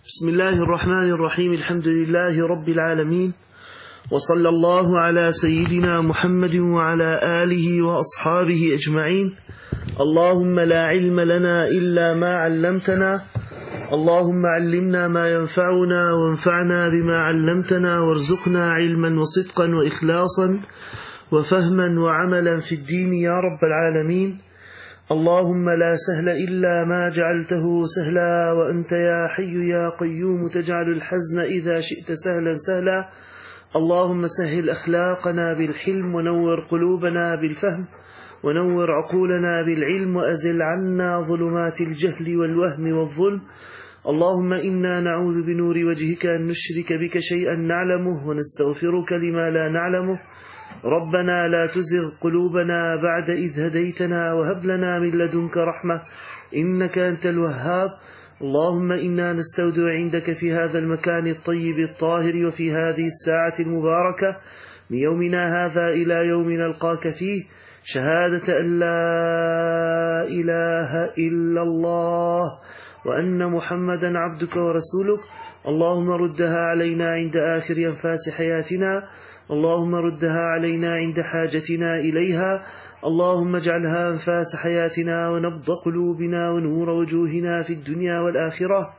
بسم الله الرحمن الرحيم. الحمد لله رب العالمين، وصلى الله على سيدنا محمد وعلى آله وأصحابه أجمعين. اللهم لا علم لنا إلا ما علمتنا، اللهم علمنا ما ينفعنا وانفعنا بما علمتنا، وارزقنا علما وصدقا وإخلاصا وفهما وعملا في الدين يا رب العالمين. اللهم لا سهل إلا ما جعلته سهلا، وأنت يا حي يا قيوم تجعل الحزن إذا شئت سهلا سهلا. اللهم سهل أخلاقنا بالحلم، ونور قلوبنا بالفهم، ونور عقولنا بالعلم، وأزل عنا ظلمات الجهل والوهم والظلم. اللهم إنا نعوذ بنور وجهك أن نشرك بك شيئا نعلمه، ونستغفرك لما لا نعلمه. ربنا لا تزغ قلوبنا بعد إذ هديتنا، وهب لنا من لدنك رحمة إنك أنت الوهاب. اللهم إنا نستودع عندك في هذا المكان الطيب الطاهر، وفي هذه الساعة المباركة من يومنا هذا إلى يوم نلقاك فيه، شهادة أن لا إله إلا الله وأن محمدا عبدك ورسولك. اللهم ردها علينا عند آخر أنفاس حياتنا، اللهم ردها علينا عند حاجتنا إليها. اللهم اجعلها أنفاس حياتنا ونبض قلوبنا ونور وجوهنا في الدنيا والآخرة.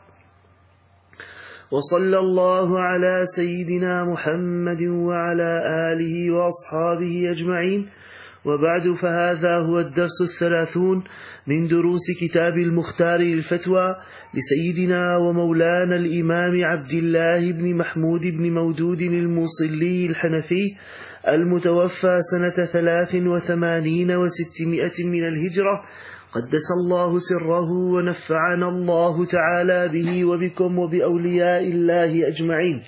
وصلى الله على سيدنا محمد وعلى آله وأصحابه أجمعين. وبعد، فهذا هو الدرس 30 من دروس كتاب المختار للفتوى لسيدنا ومولانا الإمام عبد الله بن محمود بن مودود الموصلي الحنفي، المتوفى سنة 83 و600 من الهجرة، قدس الله سره ونفعنا الله تعالى به وبكم وبأولياء الله أجمعين.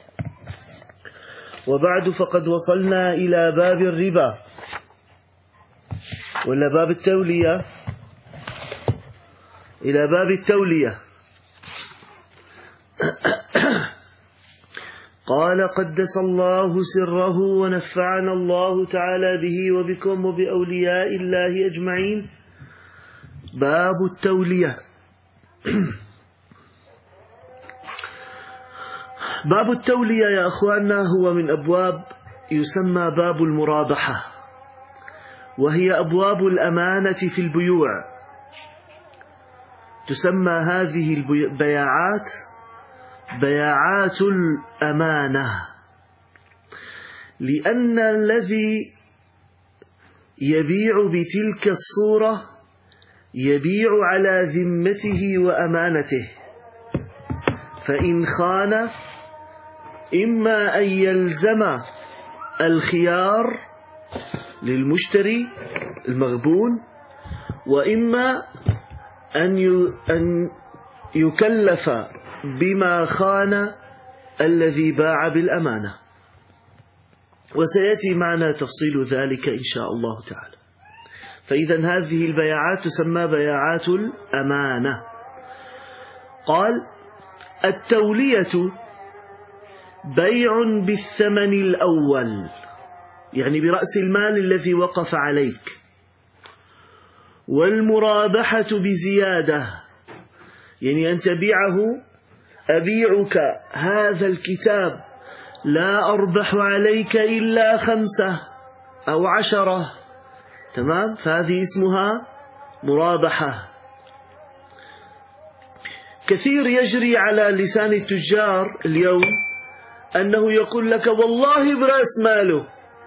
وبعد، فقد وصلنا إلى باب الربا، ولا باب التولية، إلى باب التولية. قال قدس الله سره ونفعنا الله تعالى به وبكم وبأولياء الله أجمعين. باب التولية. باب التولية يا أخواننا هو من أبواب يسمى باب المرابحة، وهي أبواب الأمانة في البيوع. تسمى هذه البياعات بياعات الأمانة، لأن الذي يبيع بتلك الصورة يبيع على ذمته وأمانته، فإن خان إما أن يلزم الخيار للمشتري المغبون، وإما أن يكلف بما خان الذي باع بالأمانة، وسيأتي معنا تفصيل ذلك إن شاء الله تعالى. فإذا هذه البياعات تسمى بياعات الأمانة. قال: التولية بيع بالثمن الأول، يعني برأس المال الذي وقف عليك، والمرابحة بزيادة، يعني أن تبيعه: أبيعك هذا الكتاب لا أربح عليك إلا 5 أو 10، تمام؟ فهذه اسمها مرابحة. كثير يجري على لسان التجار اليوم أنه يقول لك والله برأس ماله.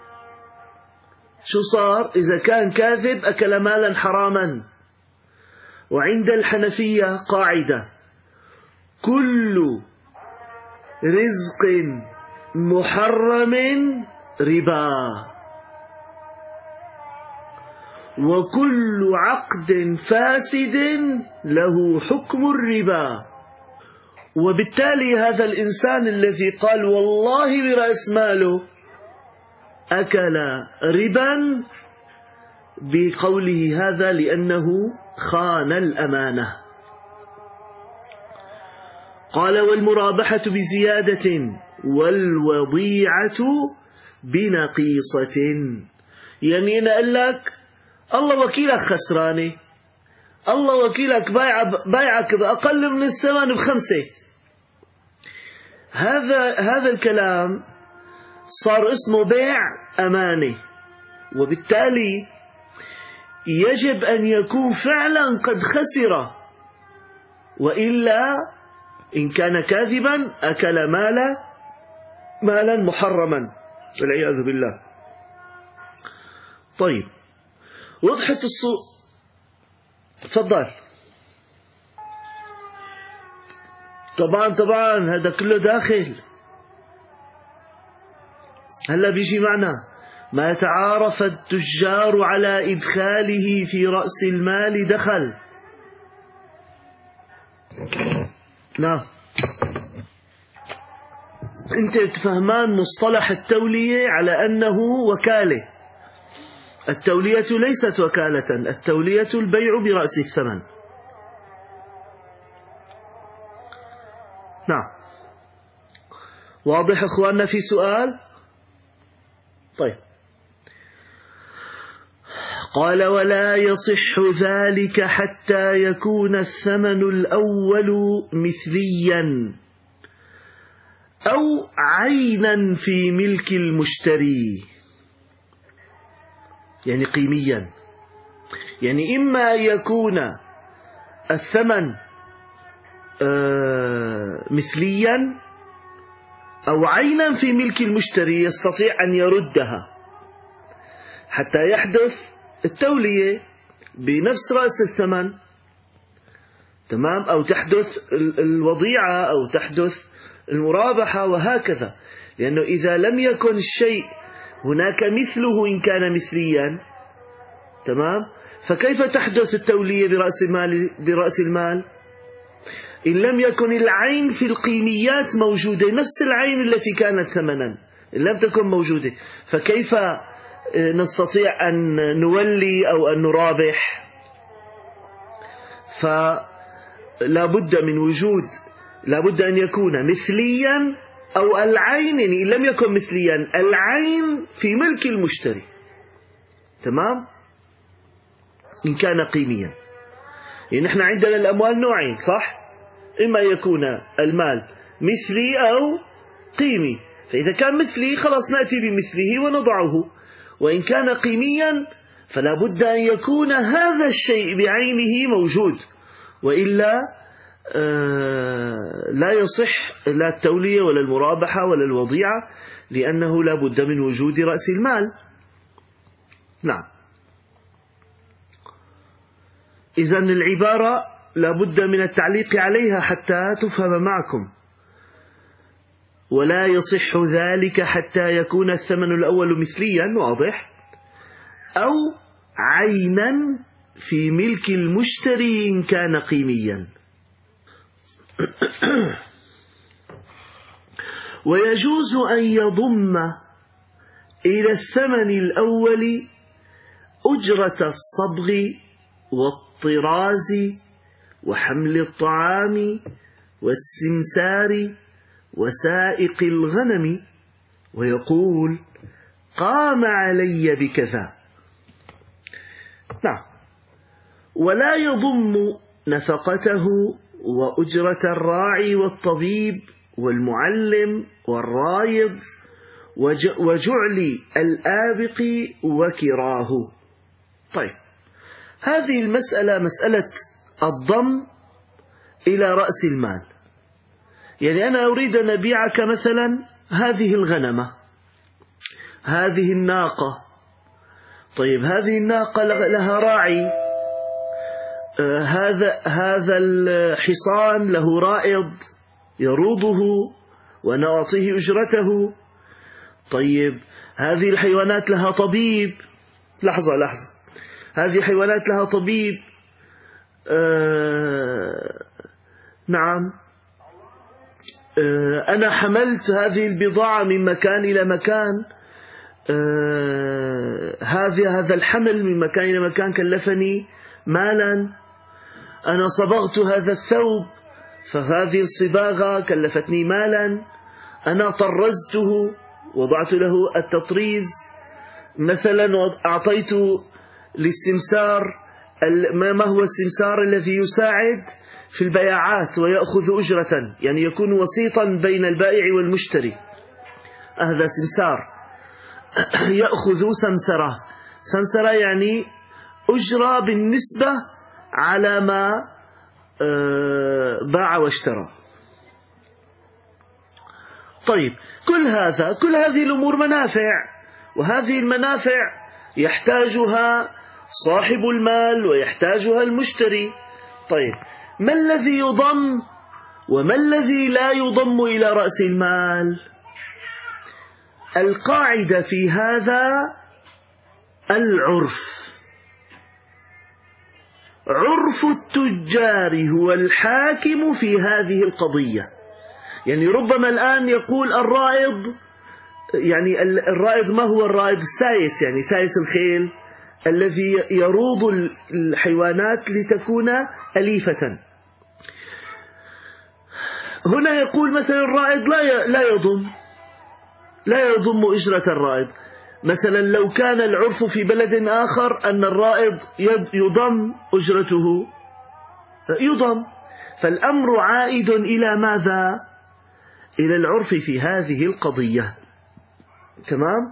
شو صار؟ إذا كان كاذب أكل مالا حراما. وعند الحنفية قاعدة: كل رزق محرم ربا، وكل عقد فاسد له حكم الربا. وبالتالي هذا الإنسان الذي قال والله برأس ماله أكل ربا بقوله هذا، لأنه خان الأمانة. قال: والمرابحة بزيادة، والوضيعة بنقيصة. يعني أنا أقول لك الله وكيلك خسراني، الله وكيلك بايعك بأقل من الثمن ب5، هذا الكلام صار اسمه بيع أمانة، وبالتالي يجب أن يكون فعلا قد خسر، وإلا إن كان كاذبا أكل مالا محرما والعياذ بالله. طيب، وضحت تفضل. طبعا هذا كله داخل. هلا بيجي معنا ما تعارف التجار على إدخاله في رأس المال دخل. نعم، أنت بتفهمان مصطلح التولية على أنه وكالة. التولية ليست وكالة، التولية البيع برأس الثمن. نعم، واضح أخواننا؟ في سؤال؟ طيب، قال: ولا يصح ذلك حتى يكون الثمن الأول مثليا أو عينا في ملك المشتري، يعني قيميا. يعني إما يكون الثمن مثليا أو عينا في ملك المشتري يستطيع أن يردها حتى يحدث التولية بنفس رأس الثمن، تمام، أو تحدث الوضيعة أو تحدث المرابحة وهكذا. لأنه إذا لم يكن الشيء هناك مثله إن كان مثليا، تمام، فكيف تحدث التولية برأس المال إن لم يكن العين في القيميات موجودة، نفس العين التي كانت ثمنا إن لم تكن موجودة، فكيف نستطيع أن نولي أو أن نرابح؟ فلا بد من وجود، لا بد أن يكون مثليا أو العين، يعني إن لم يكن مثليا العين في ملك المشتري، تمام، إن كان قيميا. يعني نحن عندنا الأموال نوعين، صح؟ إما يكون المال مثلي أو قيمي، فإذا كان مثلي خلاص نأتي بمثله ونضعه، وإن كان قيميا فلا بد أن يكون هذا الشيء بعينه موجود، وإلا لا يصح لا التولية ولا المرابحة ولا الوضيعة، لأنه لا بد من وجود رأس المال. نعم، إذن العبارة لا بد من التعليق عليها حتى تفهم معكم. ولا يصح ذلك حتى يكون الثمن الأول مثليا، واضح، أو عينا في ملك المشتري إن كان قيميا. ويجوز أن يضم إلى الثمن الأول أجرة الصبغ والطراز وحمل الطعام والسمسار وسائق الغنم، ويقول: قام علي بكذا. نعم، ولا يضم نفقته وأجرة الراعي والطبيب والمعلم والرايض وجعل الآبق وكراه. طيب، هذه المسألة مسألة الضم إلى رأس المال. يعني أنا أريد أن أبيعك مثلا هذه الغنمة، هذه الناقة. طيب، هذه الناقة لها راعي، هذا الحصان له رائض يروضه وأنا أعطيه أجرته. طيب، هذه الحيوانات لها طبيب. لحظة، هذه حيوانات لها طبيب. نعم، أنا حملت هذه البضاعة من مكان إلى مكان، هذا الحمل من مكان إلى مكان كلفني مالا. أنا صبغت هذا الثوب فهذه الصباغة كلفتني مالا. أنا طرزته، وضعت له التطريز مثلا، أعطيت للسمسار ما هو السمسار الذي يساعد في البياعات ويأخذ أجرة، يعني يكون وسيطا بين البائع والمشتري، هذا سمسار. يأخذ سمسرة. سمسرة يعني أجرة بالنسبة على ما باع واشترى. طيب، كل هذه الأمور منافع، وهذه المنافع يحتاجها صاحب المال ويحتاجها المشتري. طيب، ما الذي يضم وما الذي لا يضم إلى رأس المال؟ القاعدة في هذا العرف. عرف التجار هو الحاكم في هذه القضية. يعني ربما الآن يقول الرائض، يعني الرائض ما هو الرائض؟ السايس، يعني سايس الخيل الذي يروض الحيوانات لتكون أليفة. هنا يقول مثلا الرائض لا يضم أجرة الرائض. مثلا لو كان العرف في بلد آخر أن الرائض يضم أجرته يضم، فالأمر عائد إلى ماذا؟ إلى العرف في هذه القضية. تمام؟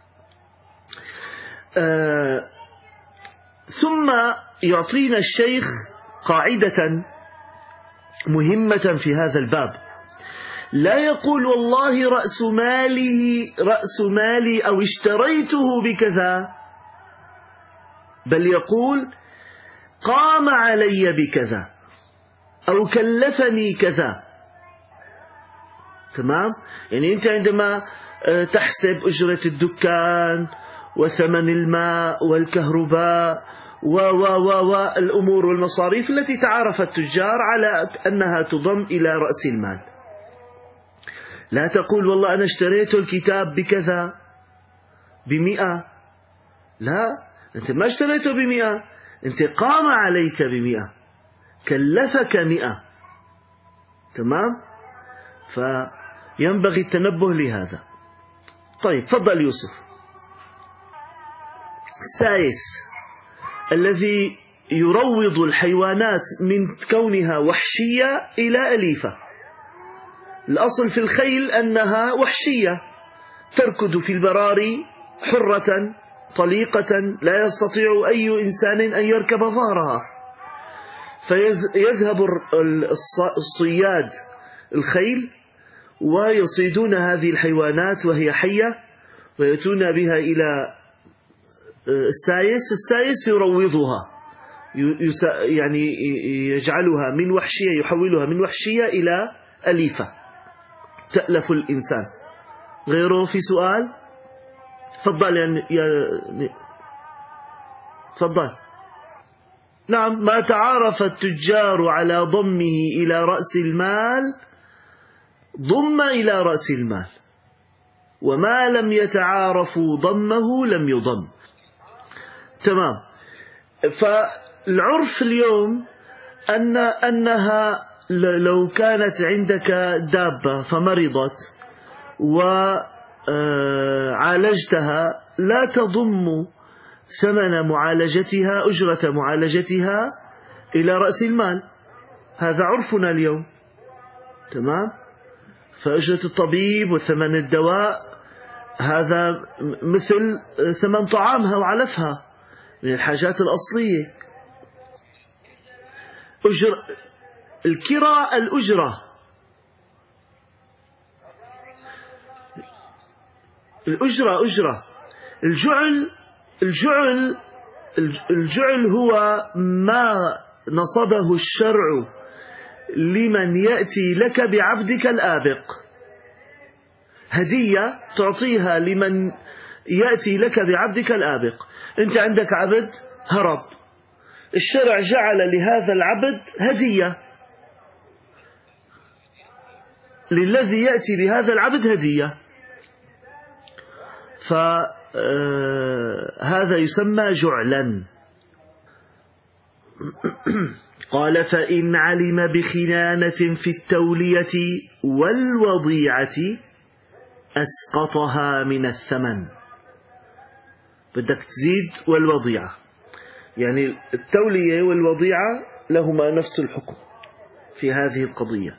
ثم يعطينا الشيخ قاعدة مهمة في هذا الباب. لا يقول والله رأس مالي أو اشتريته بكذا، بل يقول قام علي بكذا أو كلفني كذا. تمام؟ يعني أنت عندما تحسب أجرة الدكان وثمن الماء والكهرباء والأمور والمصاريف التي تعرف التجار على أنها تضم إلى رأس المال، لا تقول والله أنا اشتريت الكتاب بكذا ب100. لا، أنت ما اشتريته ب100، أنت قام عليك ب100، كلفك 100. تمام؟ فينبغي التنبه لهذا. طيب، فضل يوسف. السايس الذي يروض الحيوانات من كونها وحشية إلى أليفة. الأصل في الخيل أنها وحشية، تركض في البراري حرة طليقة، لا يستطيع أي إنسان أن يركب ظهرها. فيذهب الصياد الخيل ويصيدون هذه الحيوانات وهي حية، ويأتون بها إلى السايس يروضها، يعني يجعلها من وحشية، يحولها من وحشية إلى أليفة تألف الإنسان. غيره في سؤال؟ تفضل تفضل. نعم، ما تعارف التجار على ضمه إلى رأس المال ضم إلى رأس المال، وما لم يتعارفوا ضمه لم يضم. تمام. فالعرف اليوم أنها لو كانت عندك دابة فمرضت وعالجتها لا تضم ثمن معالجتها، أجرة معالجتها، إلى رأس المال. هذا عرفنا اليوم. تمام؟ فأجرة الطبيب وثمن الدواء هذا مثل ثمن طعامها وعلفها من الحاجات الأصلية. الكراء الأجرة، أجرة. الجعل هو ما نصبه الشرع لمن يأتي لك بعبدك الآبق، هدية تعطيها لمن يأتي لك بعبدك الآبق. أنت عندك عبد هرب، الشرع جعل لهذا العبد هدية، للذي يأتي بهذا العبد هدية، فهذا يسمى جعلا. قال فإن علم بخيانة في التولية والوضيعة أسقطها من الثمن. بدك تزيد والوضيعة، يعني التولية والوضيعة لهما نفس الحكم. في هذه القضية.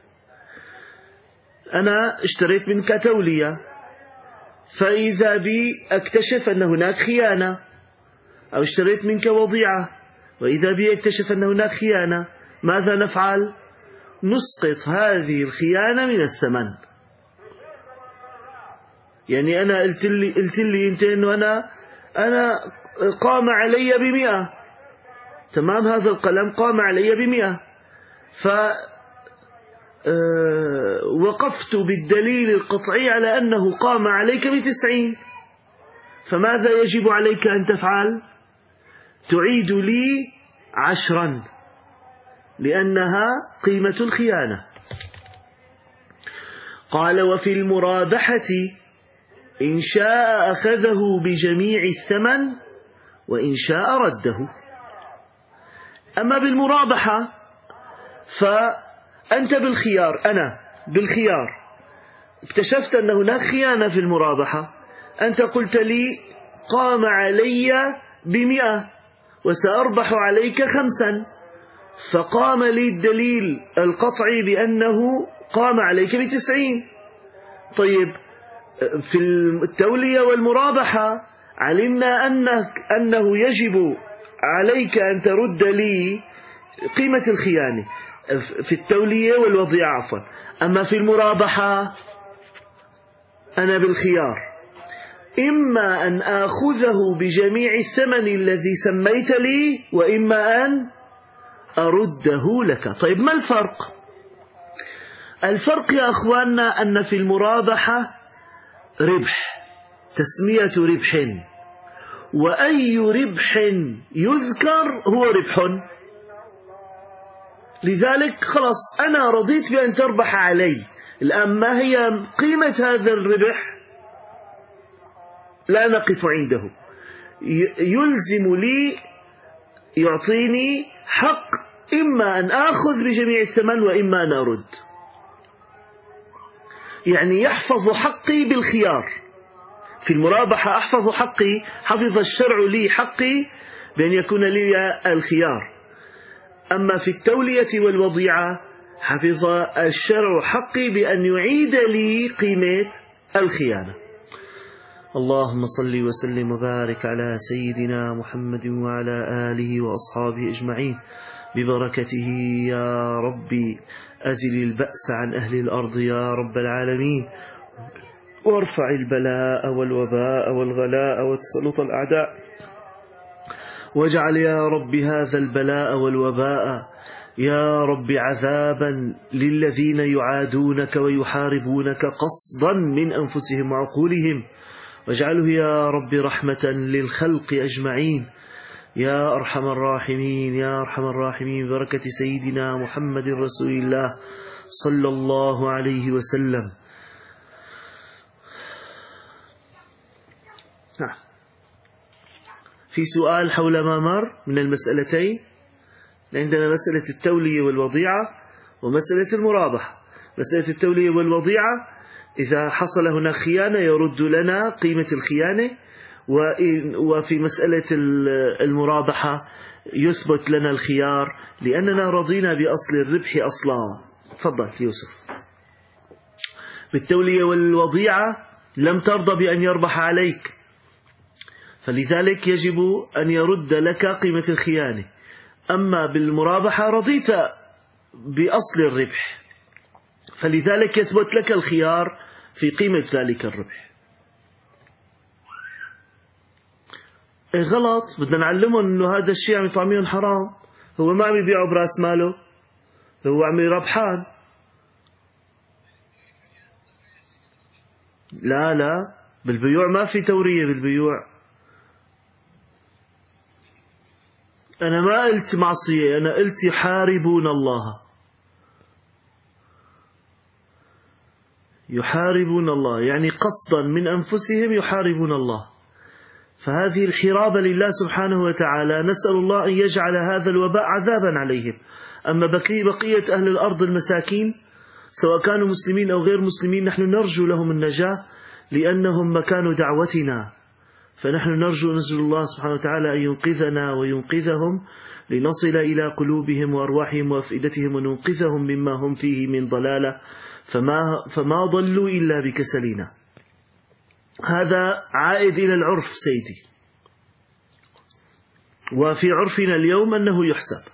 أنا اشتريت منك تولية، فإذا بي أكتشف أن هناك خيانة، أو اشتريت منك وضيعة وإذا بي أكتشف أن هناك خيانة، ماذا نفعل؟ نسقط هذه الخيانة من الثمن. يعني أنا قلت لي أنت إنه أنا قام علي ب100، تمام، هذا القلم قام علي ب100، وقفت بالدليل القطعي على أنه قام عليك ب90، فماذا يجب عليك أن تفعل؟ تعيد لي 10 لأنها قيمة الخيانة. قال: وفي المرابحة إن شاء أخذه بجميع الثمن وإن شاء رده. أما بالمرابحة فأنت بالخيار، أنا بالخيار، اكتشفت أن هناك خيانة في المرابحة، أنت قلت لي قام علي ب100 وسأربح عليك 5، فقام لي الدليل القطعي بأنه قام عليك ب90. طيب، في التولية والمرابحة علمنا أنه يجب عليك أن ترد لي قيمة الخيانة في التولية والوضيعة عفوا. أما في المرابحة أنا بالخيار، إما أن آخذه بجميع الثمن الذي سميت لي، وإما أن أرده لك. طيب، ما الفرق؟ الفرق يا أخواننا أن في المرابحة ربح، تسمية ربح، وأي ربح يذكر هو ربح. لذلك خلاص أنا رضيت بأن تربح علي. الآن ما هي قيمة هذا الربح؟ لا نقف عنده، يلزم لي، يعطيني حق إما أن آخذ بجميع الثمن وإما أن أرد. يعني يحفظ حقي بالخيار. في المرابحة أحفظ حقي، حفظ الشرع لي حقي بأن يكون لي الخيار. أما في التولية والوضيعة حفظ الشرع حقي بأن يعيد لي قيمة الخيانة. اللهم صل وسلم وبارك على سيدنا محمد وعلى آله وأصحابه أجمعين ببركته يا ربي. أزل البأس عن أهل الأرض يا رب العالمين، وارفع البلاء والوباء والغلاء وتسلط الأعداء، واجعل يا رب هذا البلاء والوباء يا رب عذابا للذين يعادونك ويحاربونك قصدا من أنفسهم وعقولهم، واجعله يا رب رحمة للخلق أجمعين يا أرحم الراحمين يا أرحم الراحمين، بركة سيدنا محمد رسول الله صلى الله عليه وسلم. في سؤال حول ما مر من المسألتين. عندنا مسألة التولية والوضيعة ومسألة المرابحة. مسألة التولية والوضيعة إذا حصل هناك خيانة يرد لنا قيمة الخيانة، وفي مسألة المرابحة يثبت لنا الخيار لأننا رضينا بأصل الربح أصلا. تفضل يوسف. بالتولية والوضيعة لم ترضى بأن يربح عليك، فلذلك يجب أن يرد لك قيمة الخيانة. أما بالمرابحة رضيت بأصل الربح، فلذلك يثبت لك الخيار في قيمة ذلك الربح. غلط، بدنا نعلمهم أنه هذا الشيء عم يطعميهم حرام، هو ما عم يبيعه برأس ماله، هو عم يربحان. لا بالبيوع ما في تورية بالبيوع. أنا ما قلت معصية، أنا قلت يحاربون الله، يحاربون الله يعني قصدا من أنفسهم يحاربون الله. فهذه الحرابة لله سبحانه وتعالى، نسأل الله أن يجعل هذا الوباء عذابا عليهم. أما بقية أهل الأرض المساكين سواء كانوا مسلمين أو غير مسلمين نحن نرجو لهم النجاة لأنهم مكان دعوتنا، فنحن نسأل الله سبحانه وتعالى أن ينقذنا وينقذهم لنصل إلى قلوبهم وأرواحهم وأفئدتهم وننقذهم مما هم فيه من ضلالة، فما ضلوا إلا بكسلنا. هذا عائد إلى العرف سيدي، وفي عرفنا اليوم أنه يحسب.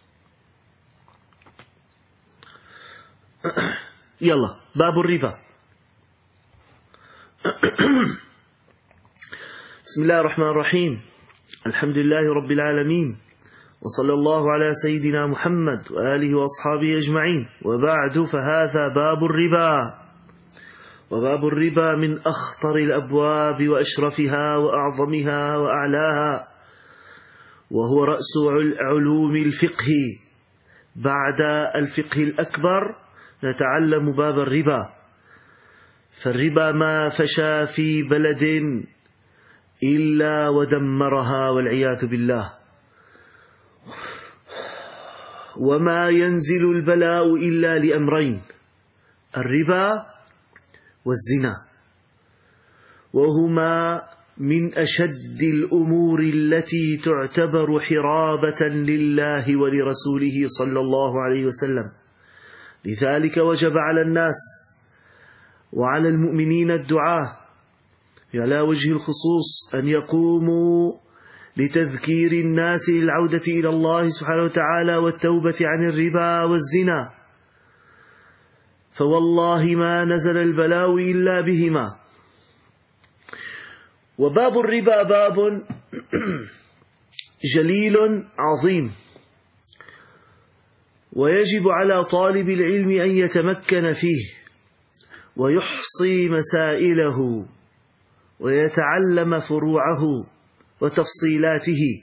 يلا باب الربا. بسم الله الرحمن الرحيم، الحمد لله رب العالمين، وصلى الله على سيدنا محمد وآله وأصحابه أجمعين، وبعد، فهذا باب الربا. وباب الربا من أخطر الأبواب وأشرفها وأعظمها وأعلاها، وهو رأس علوم الفقه. بعد الفقه الأكبر نتعلم باب الربا. فالربا ما فشى في بلد إلا ودمرها والعياذ بالله، وما ينزل البلاء إلا لأمرين: الربا والزنا، وهما من أشد الأمور التي تعتبر حرابة لله ولرسوله صلى الله عليه وسلم. لذلك وجب على الناس وعلى المؤمنين الدعاة على وجه الخصوص أن يقوموا لتذكير الناس للعودة إلى الله سبحانه وتعالى والتوبة عن الربا والزنا، فوالله ما نزل البلاء إلا بهما. وباب الربا باب جليل عظيم، ويجب على طالب العلم أن يتمكن فيه ويحصي مسائله ويتعلم فروعه وتفصيلاته.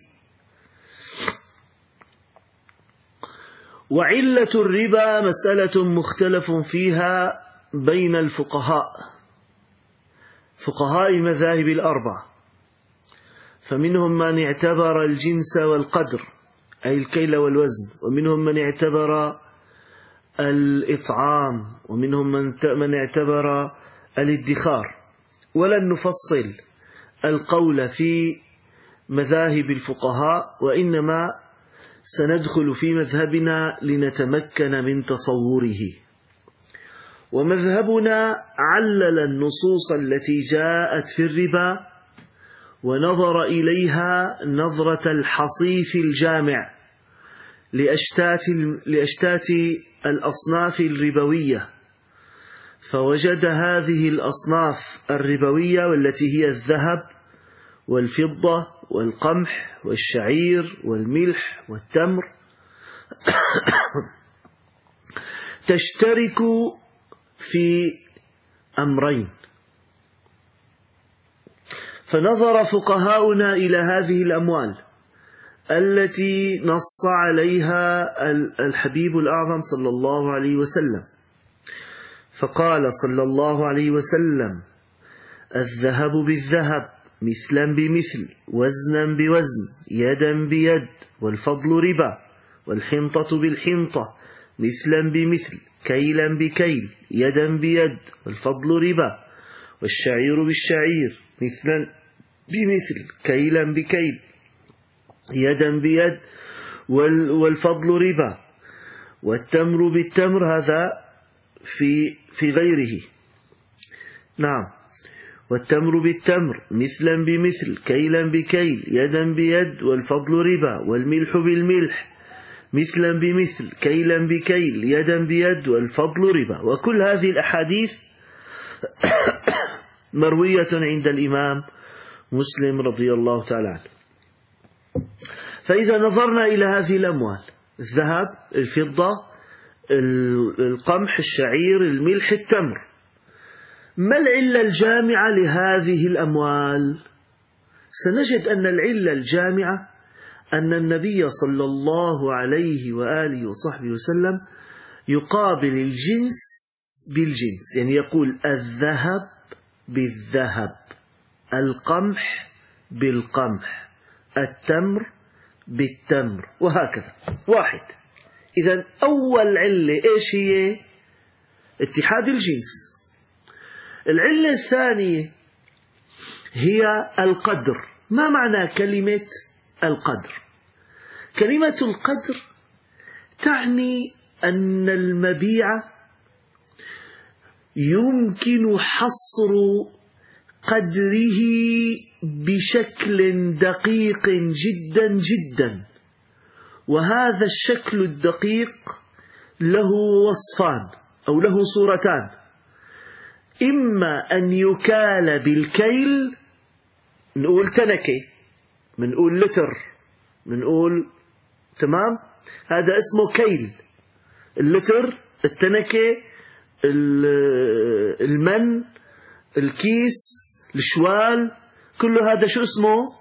وعلة الربا مسألة مختلف فيها بين الفقهاء، فقهاء المذاهب الأربع، فمنهم من اعتبر الجنس والقدر أي الكيل والوزن، ومنهم من اعتبر الإطعام، ومنهم من اعتبر الادخار. ولن نفصل القول في مذاهب الفقهاء، وإنما سندخل في مذهبنا لنتمكن من تصوره. ومذهبنا علل النصوص التي جاءت في الربا ونظر إليها نظرة الحصيف الجامع لأشتات الأصناف الربوية، فوجد هذه الأصناف الربوية والتي هي الذهب والفضة والقمح والشعير والملح والتمر تشترك في أمرين. فنظر فقهاؤنا إلى هذه الأموال التي نص عليها الحبيب الأعظم صلى الله عليه وسلم، فقال صلى الله عليه وسلم: الذهب بالذهب، مثلا بمثل، وزنا بوزن، يدا بيد، والفضل ربا، والحنطة بالحنطة، مثلا بمثل، كيلا بكيل، يدا بيد، والفضل ربا، والشعير بالشعير، مثلا بمثل، كيلا بكيل، يدا بيد، والفضل ربا، والتمر بالتمر، هذا في غيره. نعم، والتمر بالتمر، مثلا بمثل، كيلا بكيل، يدا بيد، والفضل ربا، والملح بالملح، مثلا بمثل، كيلا بكيل، يدا بيد، والفضل ربا. وكل هذه الأحاديث مروية عند الإمام مسلم رضي الله تعالى عنه. فإذا نظرنا إلى هذه الأموال، الذهب، الفضة، القمح، الشعير، الملح، التمر، ما العلة الجامعة لهذه الأموال؟ سنجد أن العلة الجامعة أن النبي صلى الله عليه وآله وصحبه وسلم يقابل الجنس بالجنس، يعني يقول الذهب بالذهب، القمح بالقمح، التمر بالتمر، وهكذا واحد. إذن أول علة إيش هي؟ اتحاد الجنس. العلة الثانية هي القدر. ما معنى كلمة القدر؟ كلمة القدر تعني أن المبيع يمكن حصر قدره بشكل دقيق جدا جدا، وهذا الشكل الدقيق له وصفان أو له صورتان: إما أن يكال بالكيل، نقول تنكة، منقول لتر، منقول تمام، هذا اسمه كيل. اللتر، التنكة، المن، الكيس، الشوال، كل هذا شو اسمه؟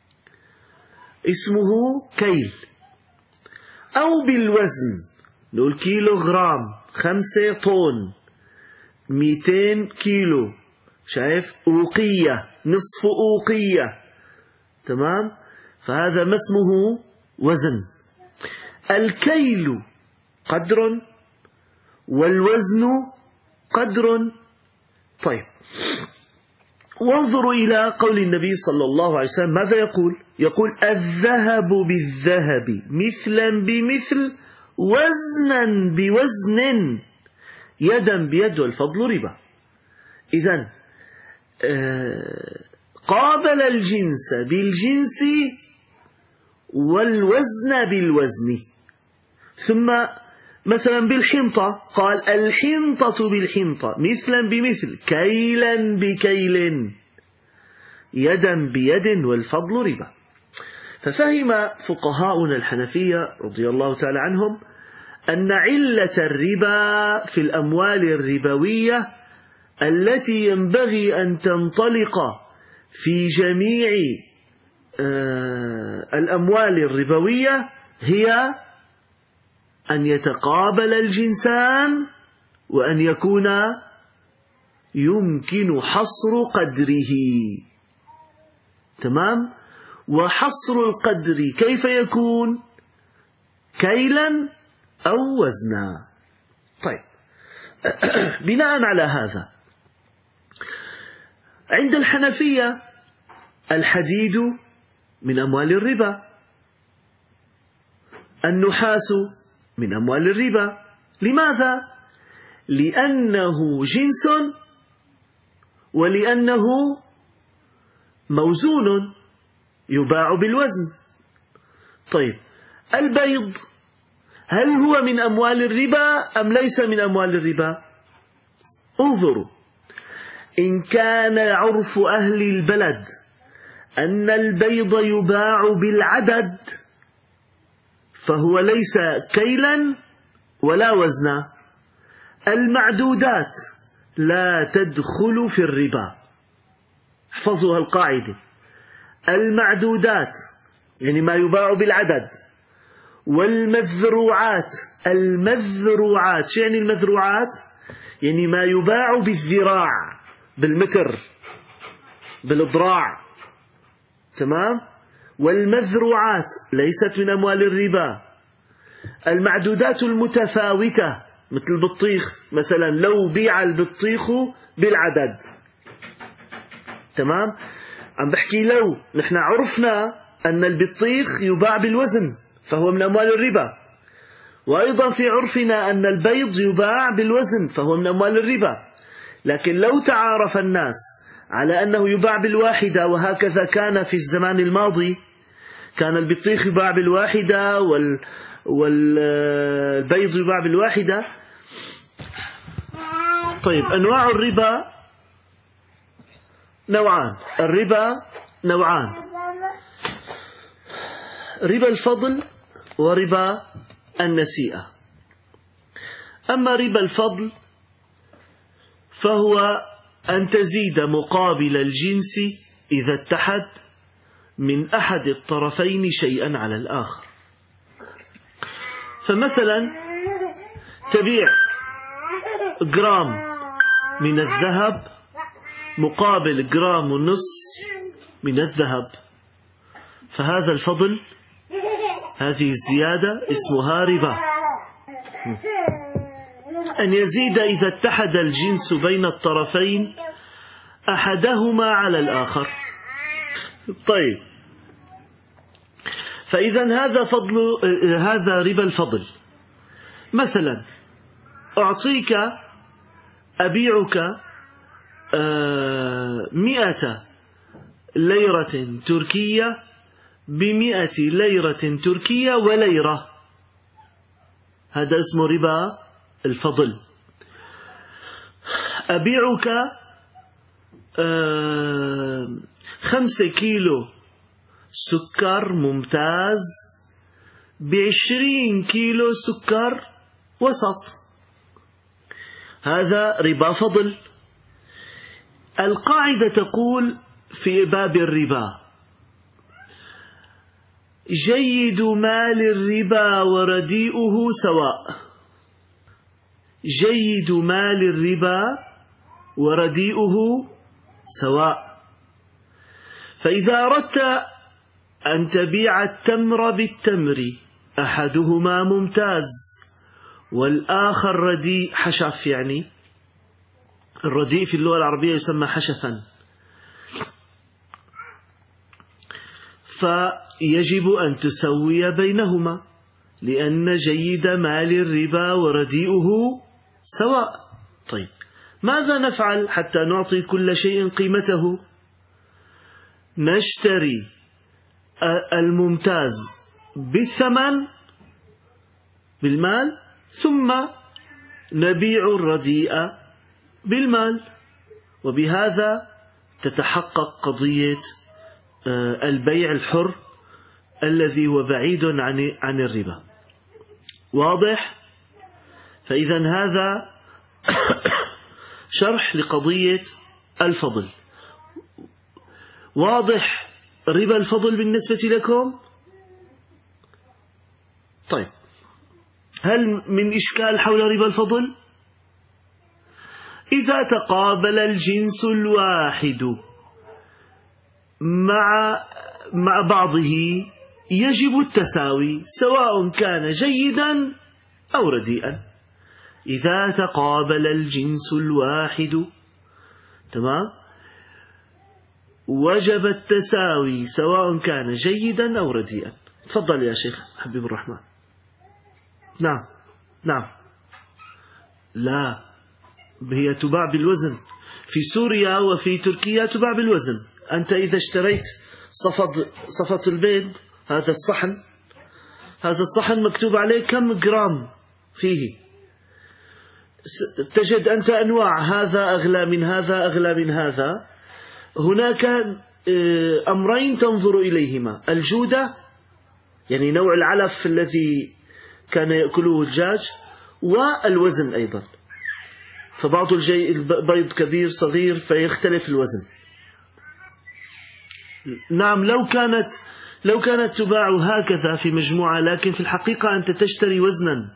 اسمه كيل. أو بالوزن، نقول كيلوغرام، 5 طن، 200 كيلو، شايف؟ أوقية، نصف أوقية، تمام؟ فهذا ما اسمه وزن. الكيل قدر والوزن قدر. طيب، وانظروا إلى قول النبي صلى الله عليه وسلم، ماذا يقول؟ يقول: الذهب بالذهب مثلا بمثل وزنا بوزن يدا بيد والفضل ربا. إذن قابل الجنس بالجنس والوزن بالوزن. ثم مثلا بالحنطة قال: الحنطة بالحنطة مثلا بمثل كيلا بكيل يدا بيد والفضل ربا. ففهم فقهاؤنا الحنفية رضي الله تعالى عنهم أن علة الربا في الأموال الربوية التي ينبغي أن تنطلق في جميع الأموال الربوية هي أن يتقابل الجنسان، وأن يكون يمكن حصر قدره. تمام؟ وحصر القدر كيف يكون؟ كيلا أو وزنا. طيب، بناء على هذا عند الحنفية الحديد من أموال الربا، النحاس من أموال الربا. لماذا؟ لأنه جنس ولأنه موزون يباع بالوزن. طيب، البيض هل هو من أموال الربا أم ليس من أموال الربا؟ انظروا، إن كان عرف أهل البلد أن البيض يباع بالعدد فهو ليس كيلا ولا وزنا. المعدودات لا تدخل في الربا. احفظوا القاعدة: المعدودات يعني ما يباع بالعدد، والمذروعات، المذروعات شو يعني المذروعات؟ يعني ما يباع بالذراع، بالمتر، بالضراع، تمام؟ والمذروعات ليست من أموال الربا. المعدودات المتفاوتة مثل البطيخ مثلا، لو بيع البطيخ بالعدد، تمام؟ عم بحكي لو نحن عرفنا أن البطيخ يباع بالوزن فهو من أموال الربا، وأيضا في عرفنا أن البيض يباع بالوزن فهو من أموال الربا. لكن لو تعارف الناس على أنه يباع بالواحدة، وهكذا كان في الزمان الماضي، كان البطيخ يباع بالواحدة والبيض يباع بالواحدة. طيب، أنواع الربا نوعان. الربا نوعان: ربا الفضل وربا النسيئة. أما ربا الفضل فهو أن تزيد مقابل الجنس إذا اتحد من أحد الطرفين شيئا على الآخر. فمثلا تبيع جرام من الذهب مقابل جرام ونصف من الذهب، فهذا الفضل، هذه الزيادة اسمها ربا. أن يزيد إذا اتحد الجنس بين الطرفين أحدهما على الآخر. طيب، فإذا هذا ربا الفضل. مثلا أبيعك 100 ليرة تركية ب100 ليرة تركية وليرة، هذا اسمه ربا الفضل. أبيعك 5 كيلو سكر ممتاز ب20 كيلو سكر وسط، هذا ربا فضل. القاعدة تقول في باب الربا: جيد مال الربا ورديئه سواء. جيد مال الربا ورديئه سواء. فإذا أردت أن تبيع التمر بالتمر، أحدهما ممتاز والآخر رديء، حشف، يعني الرديء في اللغة العربية يسمى حشفا، فيجب أن تسوي بينهما، لأن جيد مال الربا ورديئه سواء. طيب، ماذا نفعل حتى نعطي كل شيء قيمته؟ نشتري الممتاز بالثمن بالمال، ثم نبيع الرديء بالمال، وبهذا تتحقق قضية البيع الحر الذي هو بعيد عن الربا. واضح؟ فإذا هذا شرح لقضية الفضل. واضح ربا الفضل بالنسبة لكم؟ طيب، هل من إشكال حول ربا الفضل؟ إذا تقابل الجنس الواحد مع بعضه يجب التساوي، سواء كان جيدا أو رديئا. إذا تقابل الجنس الواحد، تمام، وجب التساوي سواء كان جيدا أو رديئا. تفضل يا شيخ حبيب الرحمن. نعم نعم. لا، هي تباع بالوزن. في سوريا وفي تركيا تباع بالوزن. أنت إذا اشتريت صفة البيض، هذا الصحن مكتوب عليه كم جرام فيه، تجد أنت أنواع، هذا أغلى من هذا، أغلى من هذا. هناك أمرين تنظر إليهما: الجودة، يعني نوع العلف الذي كان يأكله الدجاج، والوزن أيضا. فبعض البيض كبير صغير فيختلف الوزن. نعم، لو كانت تباع هكذا في مجموعة، لكن في الحقيقة أنت تشتري وزنا.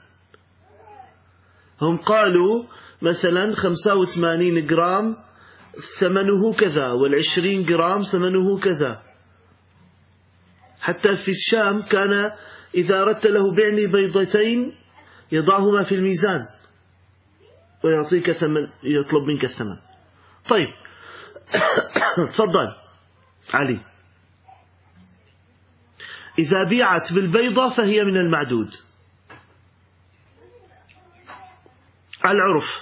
هم قالوا مثلا 85 جرام ثمنه كذا، وال20 جرام ثمنه كذا. حتى في الشام كان إذا أردت له بعني بيضتين يضعهما في الميزان ويعطيك ثمن، يطلب منك الثمن. طيب، تفضل علي. إذا بيعت بالبيضة فهي من المعدود على العرف.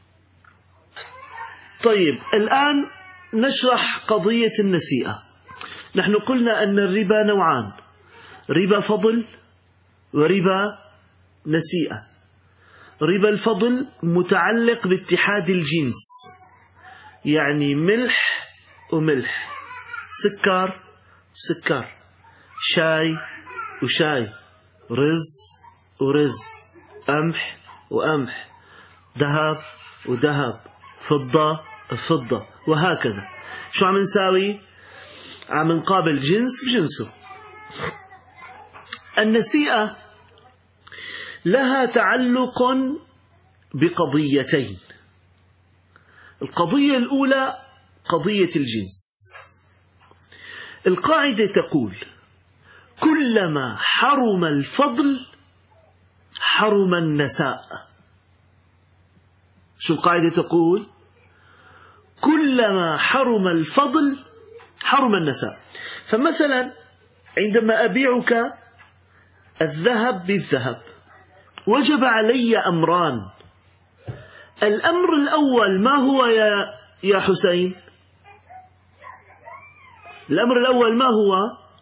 طيب، الآن نشرح قضية النسيئة. نحن قلنا أن الربا نوعان: ربا فضل وربا نسيئة. ربا الفضل متعلق باتحاد الجنس، يعني ملح وملح، سكر وسكر، شاي وشاي، رز ورز، قمح وقمح، ذهب وذهب، فضة وفضة، وهكذا. شو عم نساوي؟ عم نقابل جنس بجنسه. النسيئة لها تعلق بقضيتين. القضية الأولى قضية الجنس. القاعدة تقول: كلما حرم الفضل حرم النساء. شو القاعدة تقول؟ كلما حرم الفضل حرم النساء. فمثلا عندما أبيعك الذهب بالذهب وجب علي أمران. الأمر الأول ما هو يا حسين؟ الأمر الأول ما هو؟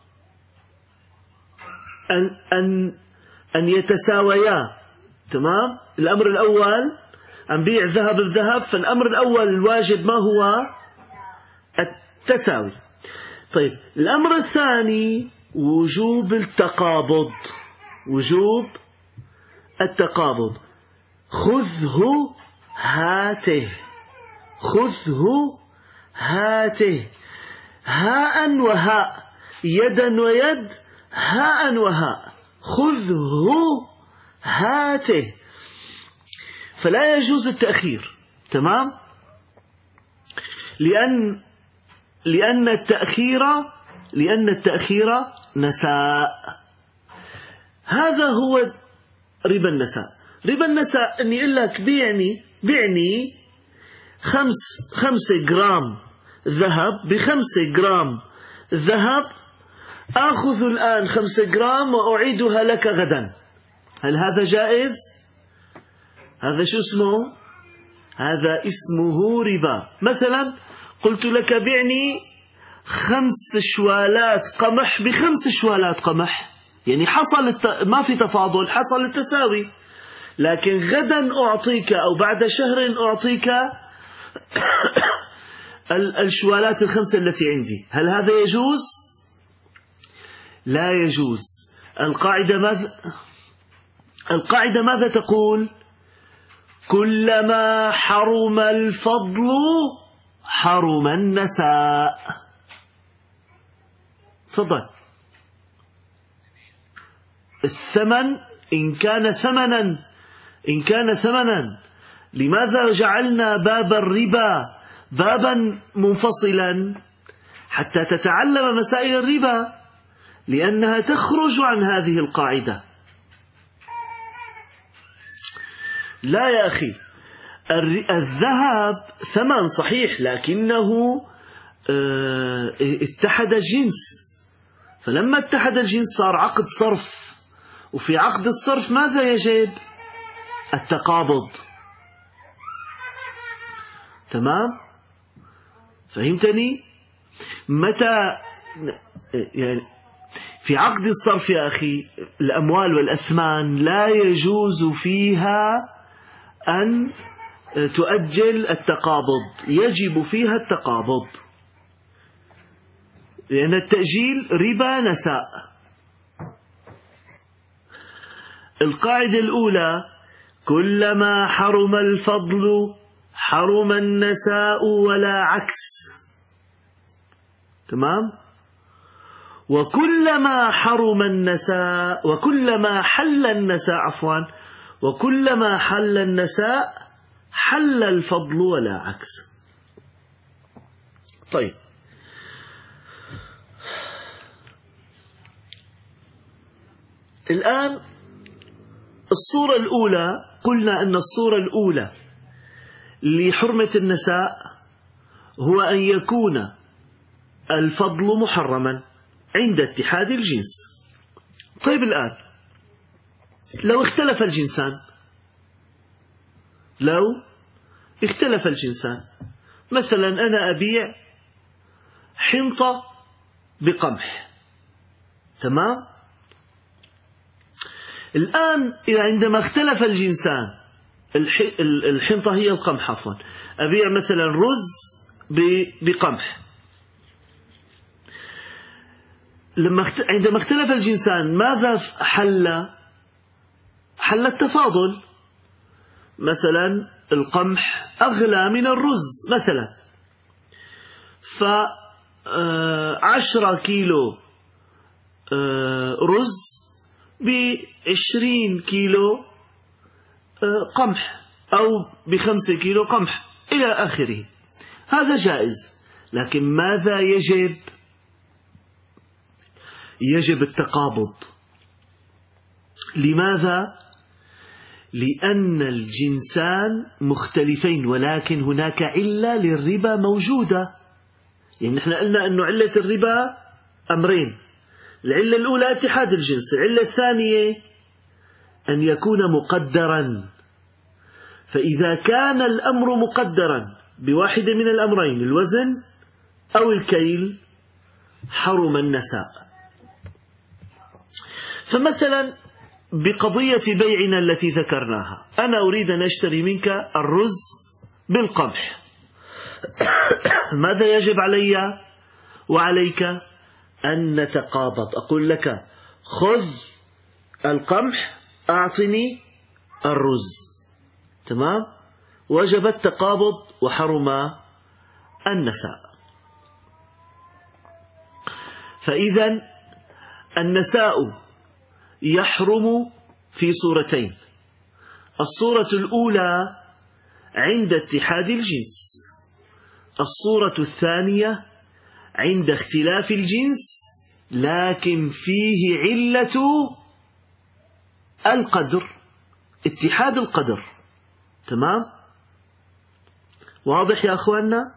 أن يتساويا. تمام؟ الأمر الأول أن بيع ذهب بذهب، فالأمر الأول الواجب ما هو؟ التساوي. طيب الأمر الثاني وجوب التقابض. وجوب التقابض. خذه هاته، خذه هاته، هاء وهاء، يدا ويد، هاء وهاء، خذه هاته. فلا يجوز التأخير. تمام؟ لأن التأخير نساء. هذا هو ربا النساء. ربا النساء أني أقول لك بيعني 5 جرام ذهب ب5 جرام ذهب، آخذ الآن 5 جرام وأعيدها لك غدا. هل هذا جائز؟ هذا شو اسمه؟ هذا اسمه ربا. مثلا قلت لك بعني 5 شوالات قمح ب5 شوالات قمح، يعني حصل ما في تفاضل، حصل التساوي. لكن غدا أعطيك أو بعد شهر أعطيك الشوالات ال5 التي عندي. هل هذا يجوز؟ لا يجوز. القاعدة ماذا تقول؟ كلما حرم الفضل حرم النساء. تفضل. الثمن إن كان ثمنا، لماذا جعلنا باب الربا بابا منفصلا؟ حتى تتعلم مسائل الربا، لأنها تخرج عن هذه القاعدة. لا يا أخي، الذهب ثمن صحيح، لكنه اتحد الجنس، فلما اتحد الجنس صار عقد صرف، وفي عقد الصرف ماذا يجب؟ التقابض. تمام؟ فهمتني؟ متى يعني في عقد الصرف يا أخي الأموال والأثمان لا يجوز فيها أن تؤجل التقابض، يجب فيها التقابض، لأن التأجيل ربا نساء. القاعدة الأولى كلما حرم الفضل حرم النساء ولا عكس. تمام؟ وكلما حرم النساء وكلما حل النساء حل الفضل ولا عكس. طيب، الآن الصورة الأولى قلنا أن الصورة الأولى لحرمة النساء هو أن يكون الفضل محرما عند اتحاد الجنس. طيب الآن لو اختلف الجنسان، مثلا أنا أبيع حنطة بقمح. تمام؟ الآن عندما اختلف الجنسان، الحنطة هي القمح عفوا، أبيع مثلا رز بقمح. عندما اختلف الجنسان ماذا حل التفاضل. مثلا القمح أغلى من الرز مثلا، 10 كيلو رز ب20 كيلو قمح، أو ب5 كيلو قمح إلى آخره. هذا جائز. لكن ماذا يجب؟ يجب التقابض. لماذا؟ لأن الجنسان مختلفين، ولكن هناك علة للربا موجودة. يعني نحن قلنا أنه علة الربا أمرين: العلة الأولى اتحاد الجنس، العلة الثانية أن يكون مقدرا. فإذا كان الأمر مقدرا بواحدة من الأمرين، الوزن أو الكيل، حرم النساء. فمثلا بقضية بيعنا التي ذكرناها، أنا أريد أن أشتري منك الرز بالقمح، ماذا يجب علي وعليك؟ أن نتقابض. أقول لك: خذ القمح، أعطني الرز. تمام؟ وجب التقابض وحرم النساء. فإذا النساء يحرم في صورتين: الصورة الأولى عند اتحاد الجنس، الصورة الثانية عند اختلاف الجنس لكن فيه علة القدر، اتحاد القدر. تمام؟ واضح يا أخواننا؟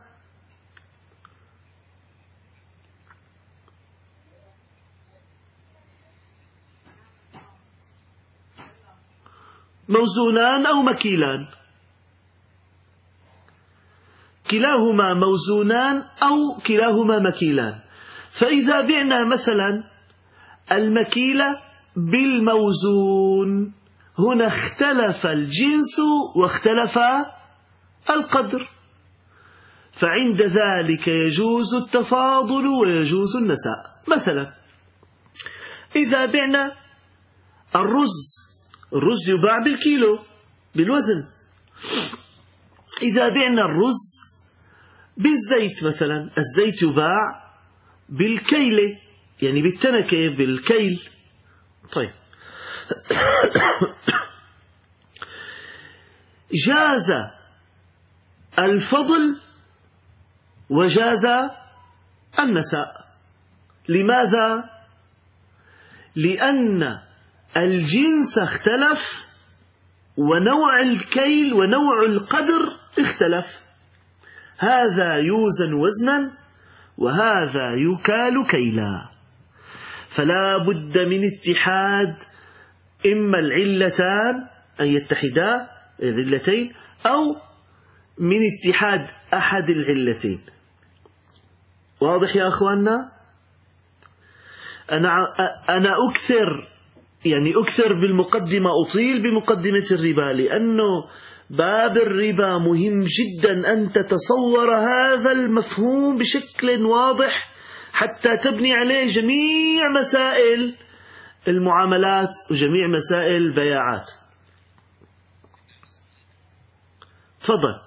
موزونان أو مكيلان، كلاهما موزونان أو كلاهما مكيلان. فإذا بعنا مثلا المكيلة بالموزون، هنا اختلف الجنس واختلف القدر، فعند ذلك يجوز التفاضل ويجوز النساء. مثلا إذا بعنا الرز يباع بالكيلو بالوزن، إذا بعنا الرز بالزيت مثلا، الزيت يباع بالكيلة، يعني بالتنكة بالكيل. طيب جاز الفضل وجاز النساء. لماذا؟ لأن الجنس اختلف ونوع الكيل ونوع القدر اختلف، هذا يوزن وزنا وهذا يكال كيلا. فلا بد من اتحاد إما العلتان أن يتحدا العلتين، أو من اتحاد أحد العلتين. واضح يا أخواننا؟ أنا أكثر بالمقدمة، أطيل بمقدمة الربا، لأنه باب الربا مهم جدا أن تتصور هذا المفهوم بشكل واضح حتى تبني عليه جميع مسائل المعاملات وجميع مسائل البياعات. تفضل.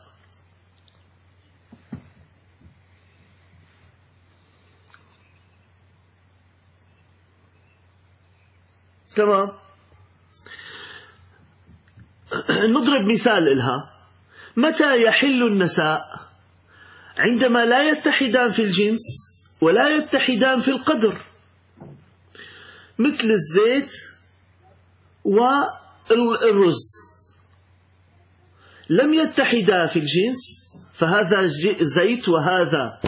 تمام. نضرب مثال إلها. متى يحل النساء؟ عندما لا يتحدان في الجنس ولا يتحدان في القدر، مثل الزيت والرز لم يتحدا في الجنس، فهذا زيت وهذا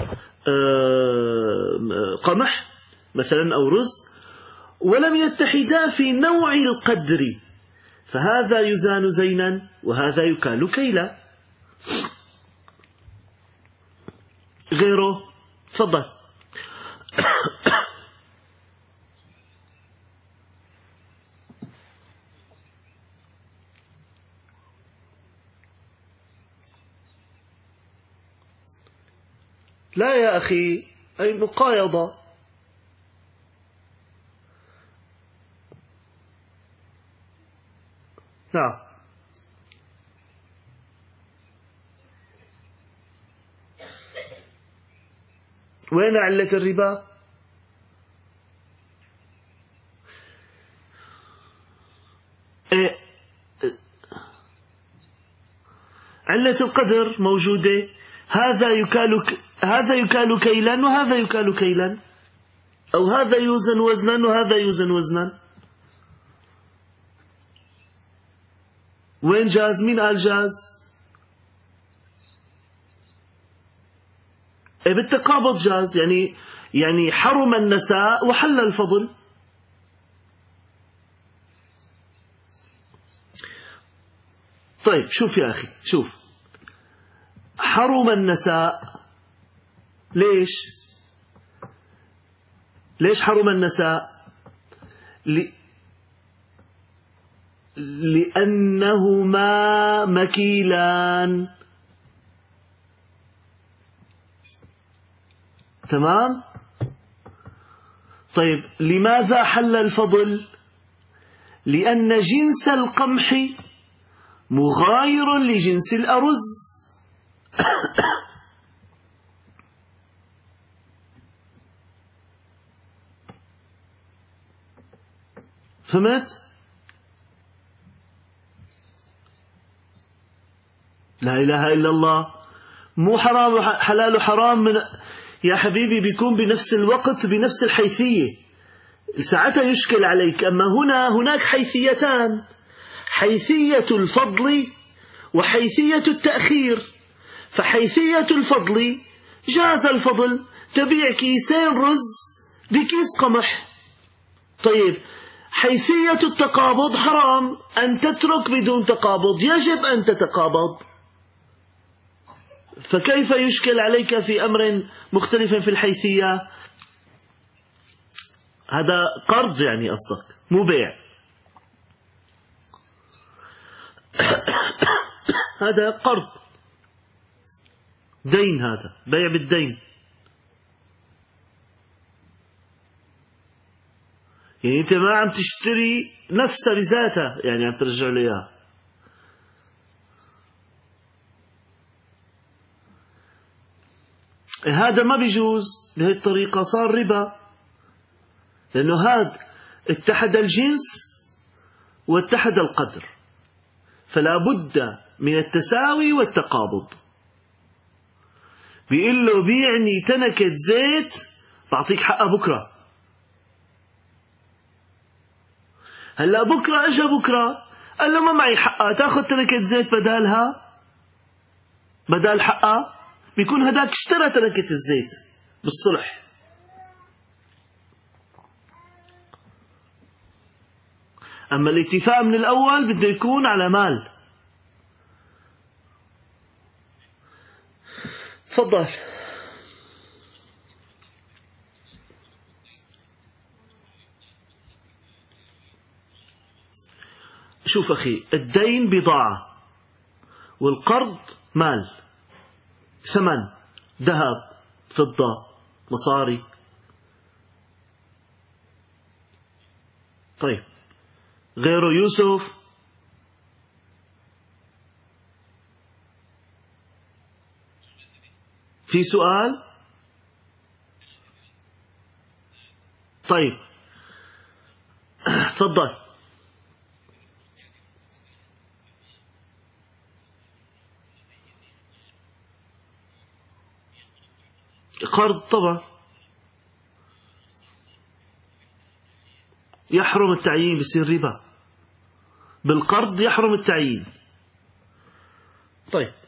قمح مثلا أو رز، ولم يتحدا في نوع القدر، فهذا يزان زينا وهذا يكال كيلا. غيره؟ تفضل. لا يا أخي، أي مقايضة. نعم. وين علة الربا؟ علة القدر موجودة، هذا يكال كيلا وهذا يكال كيلا، أو هذا يوزن وزنا وهذا يوزن وزنا. وين جاز؟ مين قال جاز؟ بالتقابض جاز، يعني حرم النساء وحل الفضل. طيب شوف يا أخي، شوف، حرم النساء ليش حرم النساء؟ لأنهما مكيلان. تمام؟ طيب لماذا حل الفضل؟ لأن جنس القمح مغاير لجنس الأرز. فهمت؟ لا إله إلا الله. مو حرام حلال وحرام يا حبيبي بيكون بنفس الوقت بنفس الحيثية، ساعتها يشكل عليك. أما هناك حيثيتان، حيثية الفضل وحيثية التأخير. فحيثية الفضل جاز الفضل، تبيع كيسين رز بكيس قمح. طيب حيثية التقابض حرام، أن تترك بدون تقابض، يجب أن تتقابض. فكيف يشكل عليك في أمر مختلف في الحيثية؟ هذا قرض يعني قصدك، مو بيع. هذا قرض، دين، هذا بيع بالدين. يعني أنت ما عم تشتري نفسها بذاتها، يعني عم ترجع له إياها. هذا ما بيجوز بهذه الطريقة، صار ربا، لأنه هذا اتحد الجنس واتحد القدر، فلا بد من التساوي والتقابض. بيقول له بيعني تنكة زيت بعطيك حقها بكرة. هلا بكرة اجى بكرة قال له ما معي حقها، تاخذ تنكة زيت بدالها، بدال حقها. بيكون هداك اشترى تنكة الزيت بالصلح. أما الاتفاق من الأول بده يكون على مال. تفضل. شوف أخي، الدين بضاعة والقرض مال، ثمن، ذهب، فضة، مصاري. طيب غيره يوسف؟ في سؤال؟ طيب تفضل. قرض طبعا يحرم التعيين، بصير ربا. بالقرض يحرم التعيين. طيب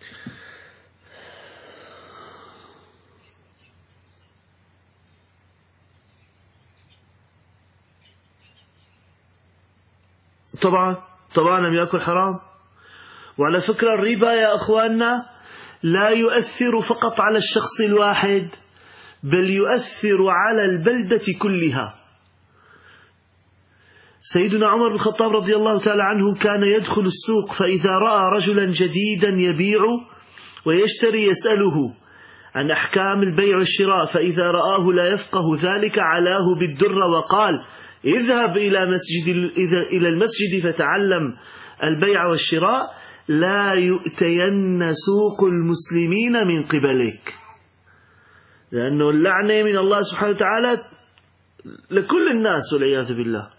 طبعا لم يأكل حرام. وعلى فكرة الربا يا أخواننا لا يؤثر فقط على الشخص الواحد، بل يؤثر على البلدة كلها. سيدنا عمر بن الخطاب رضي الله تعالى عنه كان يدخل السوق، فإذا رأى رجلا جديدا يبيع ويشتري يسأله عن أحكام البيع والشراء، فإذا رآه لا يفقه ذلك علاه بالدر وقال: اذهب إلى المسجد فتعلم البيع والشراء، لا يؤتين سوق المسلمين من قبلك. لأنه اللعنة من الله سبحانه وتعالى لكل الناس والعياذ بالله.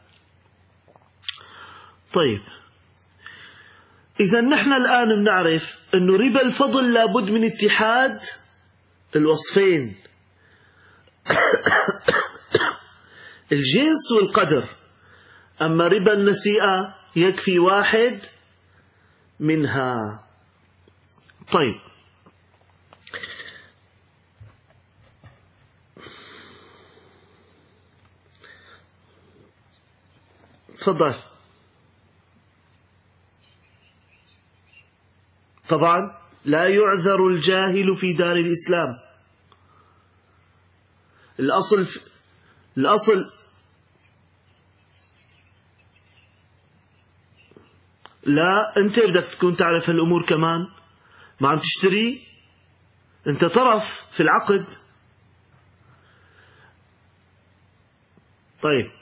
طيب إذا نحن الآن بنعرف أنه ربا الفضل لابد من اتحاد الوصفين، الجنس والقدر. أما ربا النسيئة يكفي واحد منها. طيب، تفضل. طبعا لا يعذر الجاهل في دار الإسلام. الأصل لا، أنت بدك تكون تعرف هالأمور كمان، ما عم تشتري، أنت طرف في العقد. طيب،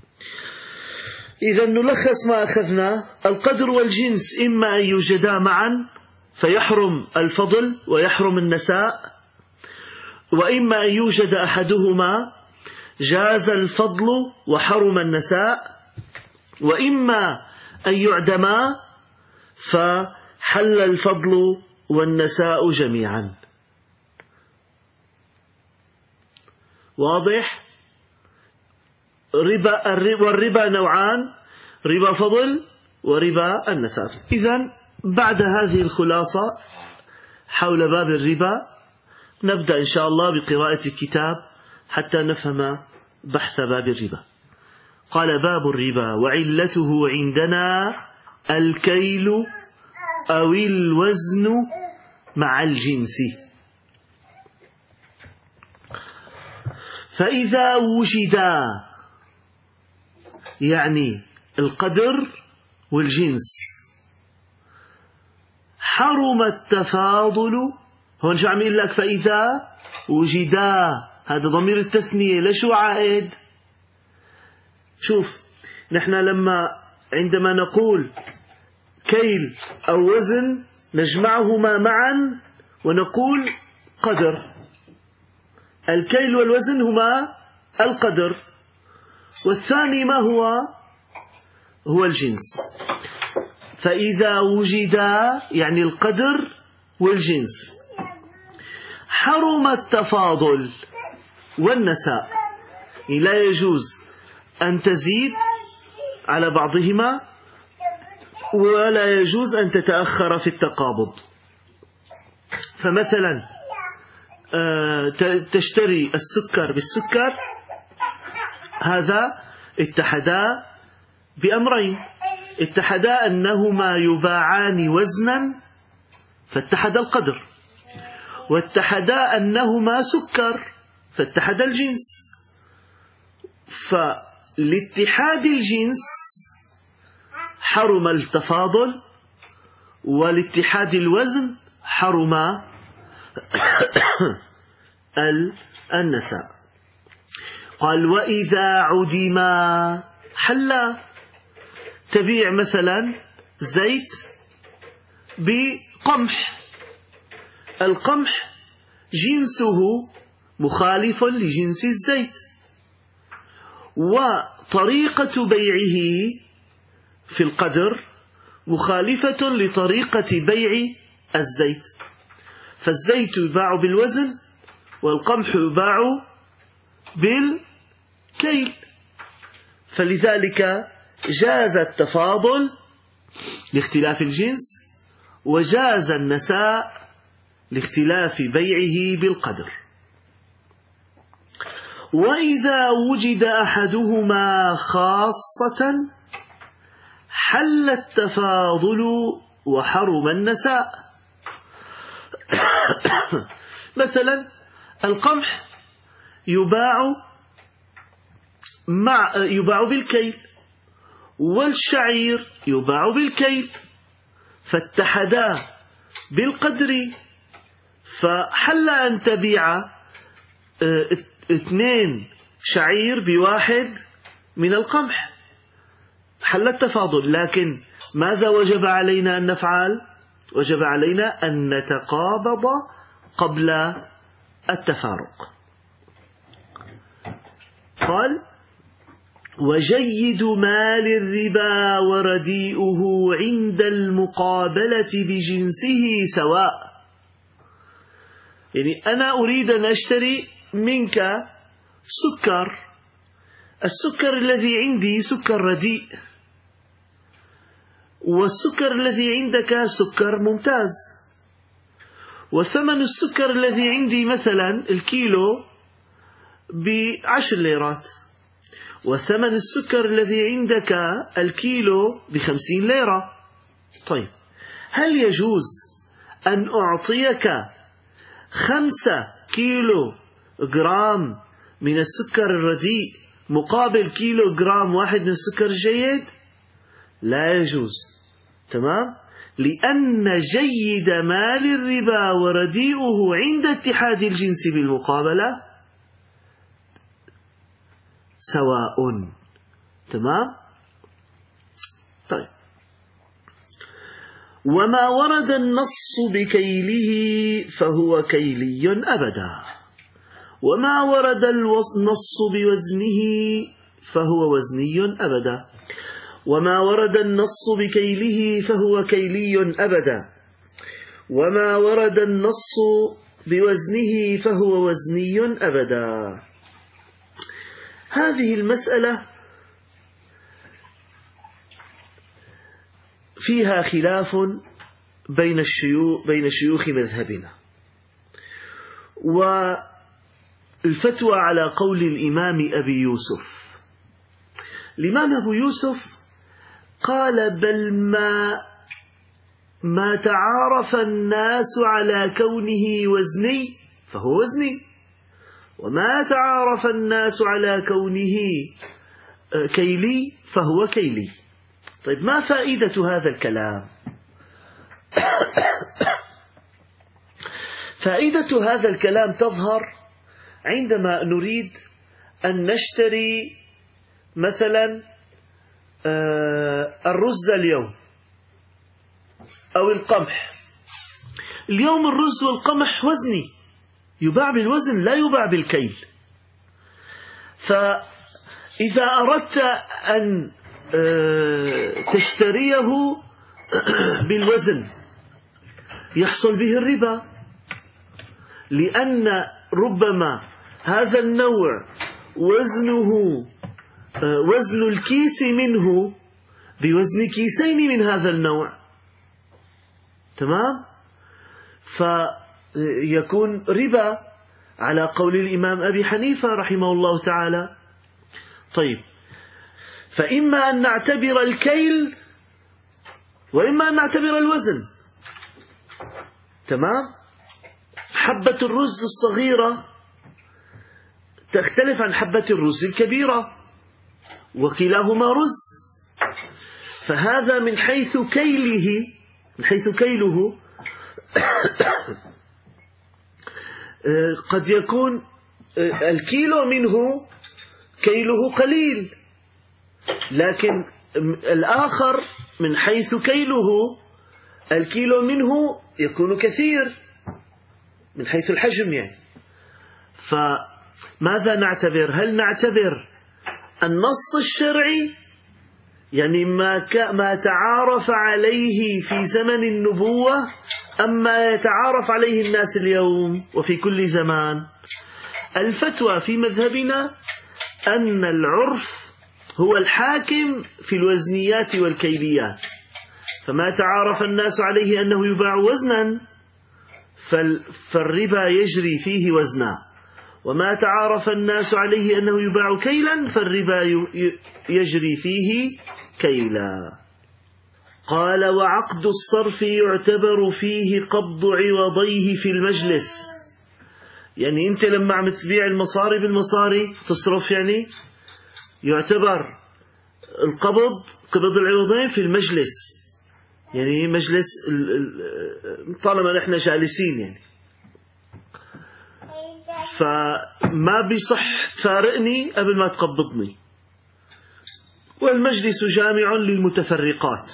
إذا نلخص ما أخذنا: القدر والجنس إما أن يوجدا معا فيحرم الفضل ويحرم النساء، وإما أن يوجد أحدهما جاز الفضل وحرم النساء، وإما أن يعدما فحل الفضل والنساء جميعا. واضح؟ والربا نوعان: ربا فضل وربا النساء. إذن بعد هذه الخلاصة حول باب الربا نبدأ إن شاء الله بقراءة الكتاب حتى نفهم بحث باب الربا. قال: باب الربا وعلته عندنا الكيل أو الوزن مع الجنس. فإذا وجدا، يعني القدر والجنس، حرم التفاضل. هون شو عم يقول لك؟ فإذا وجدا، هذا ضمير التثنية، لشو عائد؟ شوف، نحن عندما نقول كيل أو وزن نجمعهما معا ونقول قدر. الكيل والوزن هما القدر، والثاني ما هو الجنس. فإذا وجدا يعني القدر والجنس، حرم التفاضل والنساء، يعني لا يجوز أن تزيد على بعضهما ولا يجوز أن تتأخر في التقابض. فمثلا تشتري السكر بالسكر، هذا اتحدا بأمرين: اتحدا أنهما يباعان وزنا فاتحد القدر، واتحدا أنهما سكر فاتحد الجنس. فلاتحاد الجنس حرم التفاضل، والاتحاد الوزن حرم النساء. قال: وإذا عدما حلا. تبيع مثلا زيت بقمح، القمح جنسه مخالف لجنس الزيت، وطريقة بيعه في القدر مخالفة لطريقة بيع الزيت. فالزيت يباع بالوزن والقمح يباع بالكيل، فلذلك جاز التفاضل لاختلاف الجنس، وجاز النساء لاختلاف بيعه بالقدر. وإذا وجد أحدهما خاصة حل التفاضل وحرم النساء. مثلا القمح يباع بالكيل، والشعير يباع بالكيل، فاتحدا بالقدر، فحل أن تبيع 2 شعير بواحد من القمح، حل التفاضل. لكن ماذا وجب علينا أن نفعل؟ وجب علينا أن نتقابض قبل التفارق. قال: وجيد مال الربا ورديئه عند المقابلة بجنسه سواء. يعني أنا أريد أن أشتري منك سكر، السكر الذي عندي سكر رديء، والسكر الذي عندك سكر ممتاز، وثمن السكر الذي عندي مثلا الكيلو ب10 ليرات، وثمن السكر الذي عندك الكيلو ب50 ليرة. طيب، هل يجوز أن أعطيك 5 كيلو جرام من السكر الرديء مقابل كيلو جرام واحد من السكر الجيد؟ لا يجوز. تمام؟ لأن جيد مال الربا ورديئه عند اتحاد الجنس بالمقابلة سواء. تمام؟ طيب، وما ورد النص بكيله فهو كيلي أبدا، وما ورد النص بوزنه فهو وزني أبدا. وما ورد النص بكيله فهو كيلي أبدا، وما ورد النص بوزنه فهو وزني أبدا. هذه المسألة فيها خلاف بين شيوخ مذهبنا، والفتوى على قول الإمام أبي يوسف. الإمام أبو يوسف قال: بل ما تعارف الناس على كونه وزني فهو وزني، وما تعارف الناس على كونه كيلي فهو كيلي. طيب، ما فائدة هذا الكلام؟ فائدة هذا الكلام تظهر عندما نريد أن نشتري مثلا الرز اليوم أو القمح. اليوم الرز والقمح وزني، يباع بالوزن لا يباع بالكيل. فإذا أردت أن تشتريه بالوزن يحصل به الربا، لأن ربما هذا النوع وزن الكيس منه بوزن كيسين من هذا النوع. تمام؟ فيكون ربا على قول الإمام أبي حنيفة رحمه الله تعالى. طيب، فإما أن نعتبر الكيل وإما أن نعتبر الوزن. تمام؟ حبة الرز الصغيرة تختلف عن حبة الرز الكبيرة، وكلاهما رز. فهذا من حيث كيله قد يكون الكيلو منه كيله قليل، لكن الآخر من حيث كيله الكيلو منه يكون كثير من حيث الحجم يعني. فماذا نعتبر؟ هل نعتبر النص الشرعي، يعني ما تعارف عليه في زمن النبوة، أم ما يتعارف عليه الناس اليوم وفي كل زمان؟ الفتوى في مذهبنا أن العرف هو الحاكم في الوزنيات والكيليات، فما تعارف الناس عليه أنه يباع وزنا فالربا يجري فيه وزنا، وما تعارف الناس عليه أنه يباع كيلا فالربا يجري فيه كيلا. قال: وعقد الصرف يعتبر فيه قبض عوضيه في المجلس. يعني أنت لما عم تبيع المصاري بالمصاري تصرف، يعني يعتبر قبض العوضين في المجلس، يعني مجلس طالما نحن جالسين يعني، فما بيصح تفارقني قبل ما تقبضني، والمجلس جامع للمتفرقات.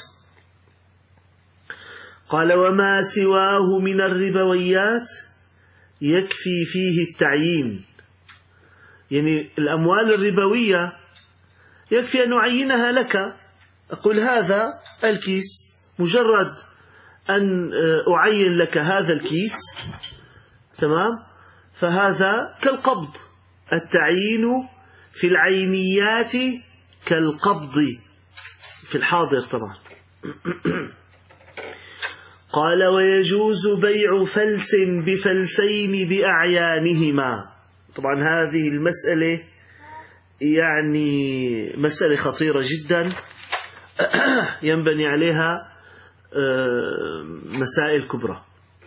قال: وما سواه من الربويات يكفي فيه التعيين. يعني الأموال الربوية يكفي أن أعينها لك، أقول هذا الكيس، مجرد أن أعين لك هذا الكيس، تمام، فهذا كالقبض. التعيين في العينيات كالقبض في الحاضر طبعا. قال: ويجوز بيع فلس بفلسين بأعيانهما. طبعا هذه المسألة يعني مسألة خطيرة جدا ينبني عليها مسائل كبرى.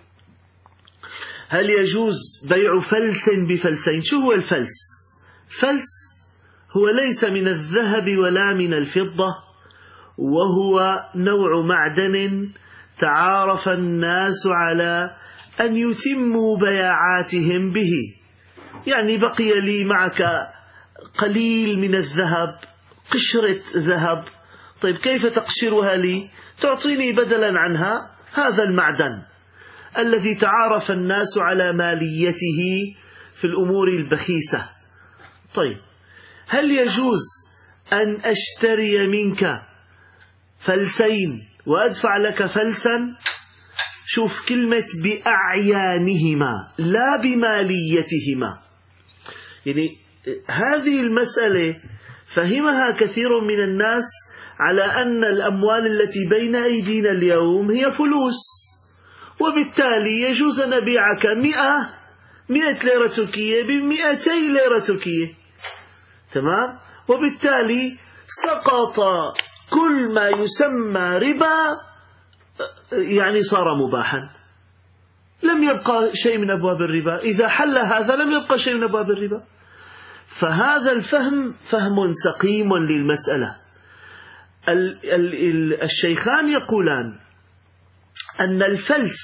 هل يجوز بيع فلس بفلسين؟ شو هو الفلس؟ الفلس هو ليس من الذهب ولا من الفضة، وهو نوع معدن تعارف الناس على أن يتموا بياعاتهم به. يعني بقي لي معك قليل من الذهب، قشرة ذهب، طيب كيف تقشرها لي؟ تعطيني بدلا عنها هذا المعدن الذي تعارف الناس على ماليته في الأمور البخيسة. طيب هل يجوز أن أشتري منك فلسين وأدفع لك فلسا؟ شوف كلمة بأعيانهما لا بماليتهما. يعني هذه المسألة فهمها كثير من الناس على أن الأموال التي بين أيدينا اليوم هي فلوس، وبالتالي يجوز أن أبيعك 100 ليرة تركية ب200 ليرة تركية، تمام؟ وبالتالي سقط كل ما يسمى ربا، يعني صار مباحا، لم يبقى شيء من أبواب الربا. إذا حل هذا لم يبقى شيء من أبواب الربا. فهذا الفهم فهم سقيم للمسألة. الشيخان يقولان أن الفلس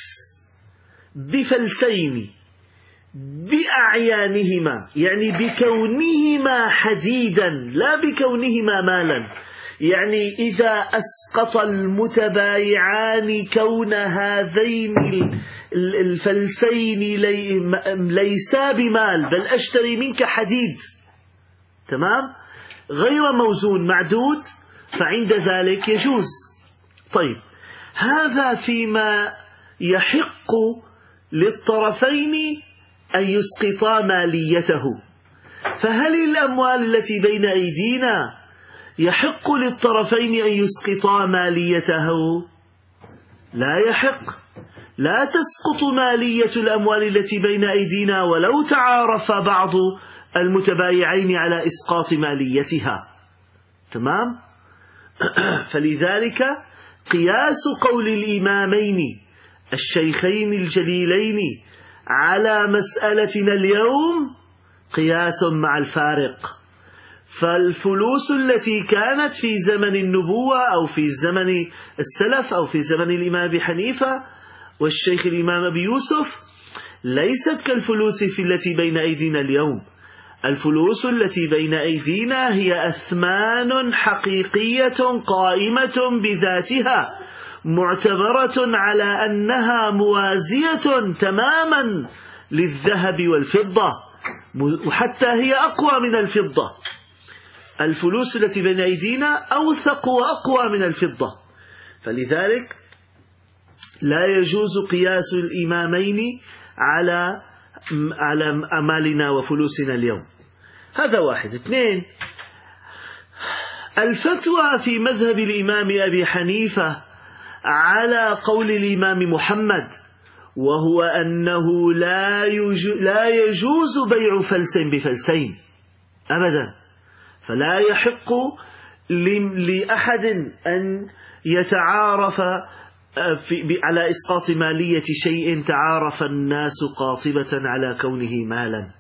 بفلسين بأعيانهما، يعني بكونهما حديدا لا بكونهما مالا. يعني إذا أسقط المتبايعان كون هذين الفلسين ليسا بمال، بل أشتري منك حديد، تمام، غير موزون معدود، فعند ذلك يجوز. طيب هذا فيما يحق للطرفين أن يسقطا ماليته. فهل الأموال التي بين أيدينا يحق للطرفين أن يسقطا ماليته؟ لا يحق. لا تسقط مالية الأموال التي بين أيدينا ولو تعارف بعض المتبايعين على إسقاط ماليتها، تمام؟ فلذلك قياس قول الإمامين الشيخين الجليلين على مسألتنا اليوم قياس مع الفارق. فالفلوس التي كانت في زمن النبوة أو في زمن السلف أو في زمن الإمام أبي حنيفة والشيخ الإمام أبي يوسف ليست كالفلوس التي بين أيدينا اليوم. الفلوس التي بين أيدينا هي أثمان حقيقية قائمة بذاتها، معتبرة على أنها موازية تماما للذهب والفضة، وحتى هي أقوى من الفضة. الفلوس التي بين أيدينا أوثق وأقوى من الفضة، فلذلك لا يجوز قياس الإمامين على أمالنا وفلوسنا اليوم. هذا واحد. اثنين، الفتوى في مذهب الإمام أبي حنيفة على قول الإمام محمد، وهو أنه لا يجوز بيع فلس بفلسين أبدا. فلا يحق لأحد أن يتعارف على إسقاط مالية شيء تعارف الناس قاطبة على كونه مالا.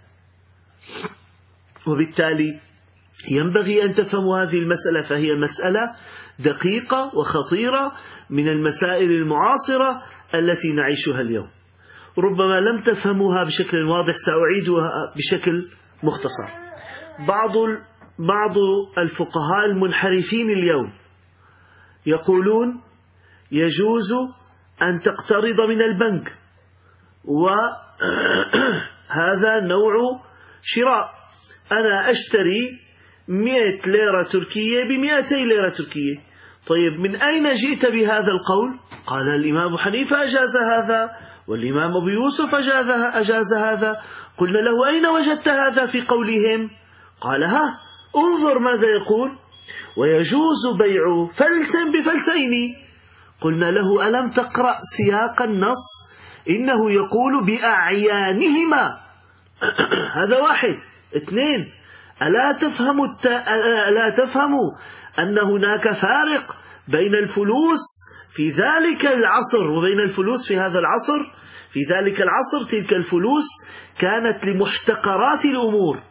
وبالتالي ينبغي أن تفهموا هذه المسألة، فهي مسألة دقيقة وخطيرة من المسائل المعاصرة التي نعيشها اليوم. ربما لم تفهموها بشكل واضح، سأعيدها بشكل مختصر. بعض الفقهاء المنحرفين اليوم يقولون يجوز أن تقترض من البنك، وهذا نوع شراء. أنا أشتري 100 ليرة تركية ب200 ليرة تركية. طيب من أين جئت بهذا القول؟ قال الإمام أبو حنيفة أجاز هذا، والإمام أبو يوسف أجاز هذا. قلنا له أين وجدت هذا في قولهم؟ قال انظر ماذا يقول: ويجوز بيع فلس بفلسين. قلنا له: ألم تقرأ سياق النص؟ إنه يقول بأعيانهما. هذا واحد. اثنين: ألا تفهموا أن هناك فارق بين الفلوس في ذلك العصر وبين الفلوس في هذا العصر؟ في ذلك العصر تلك الفلوس كانت لمحتقرات الأمور،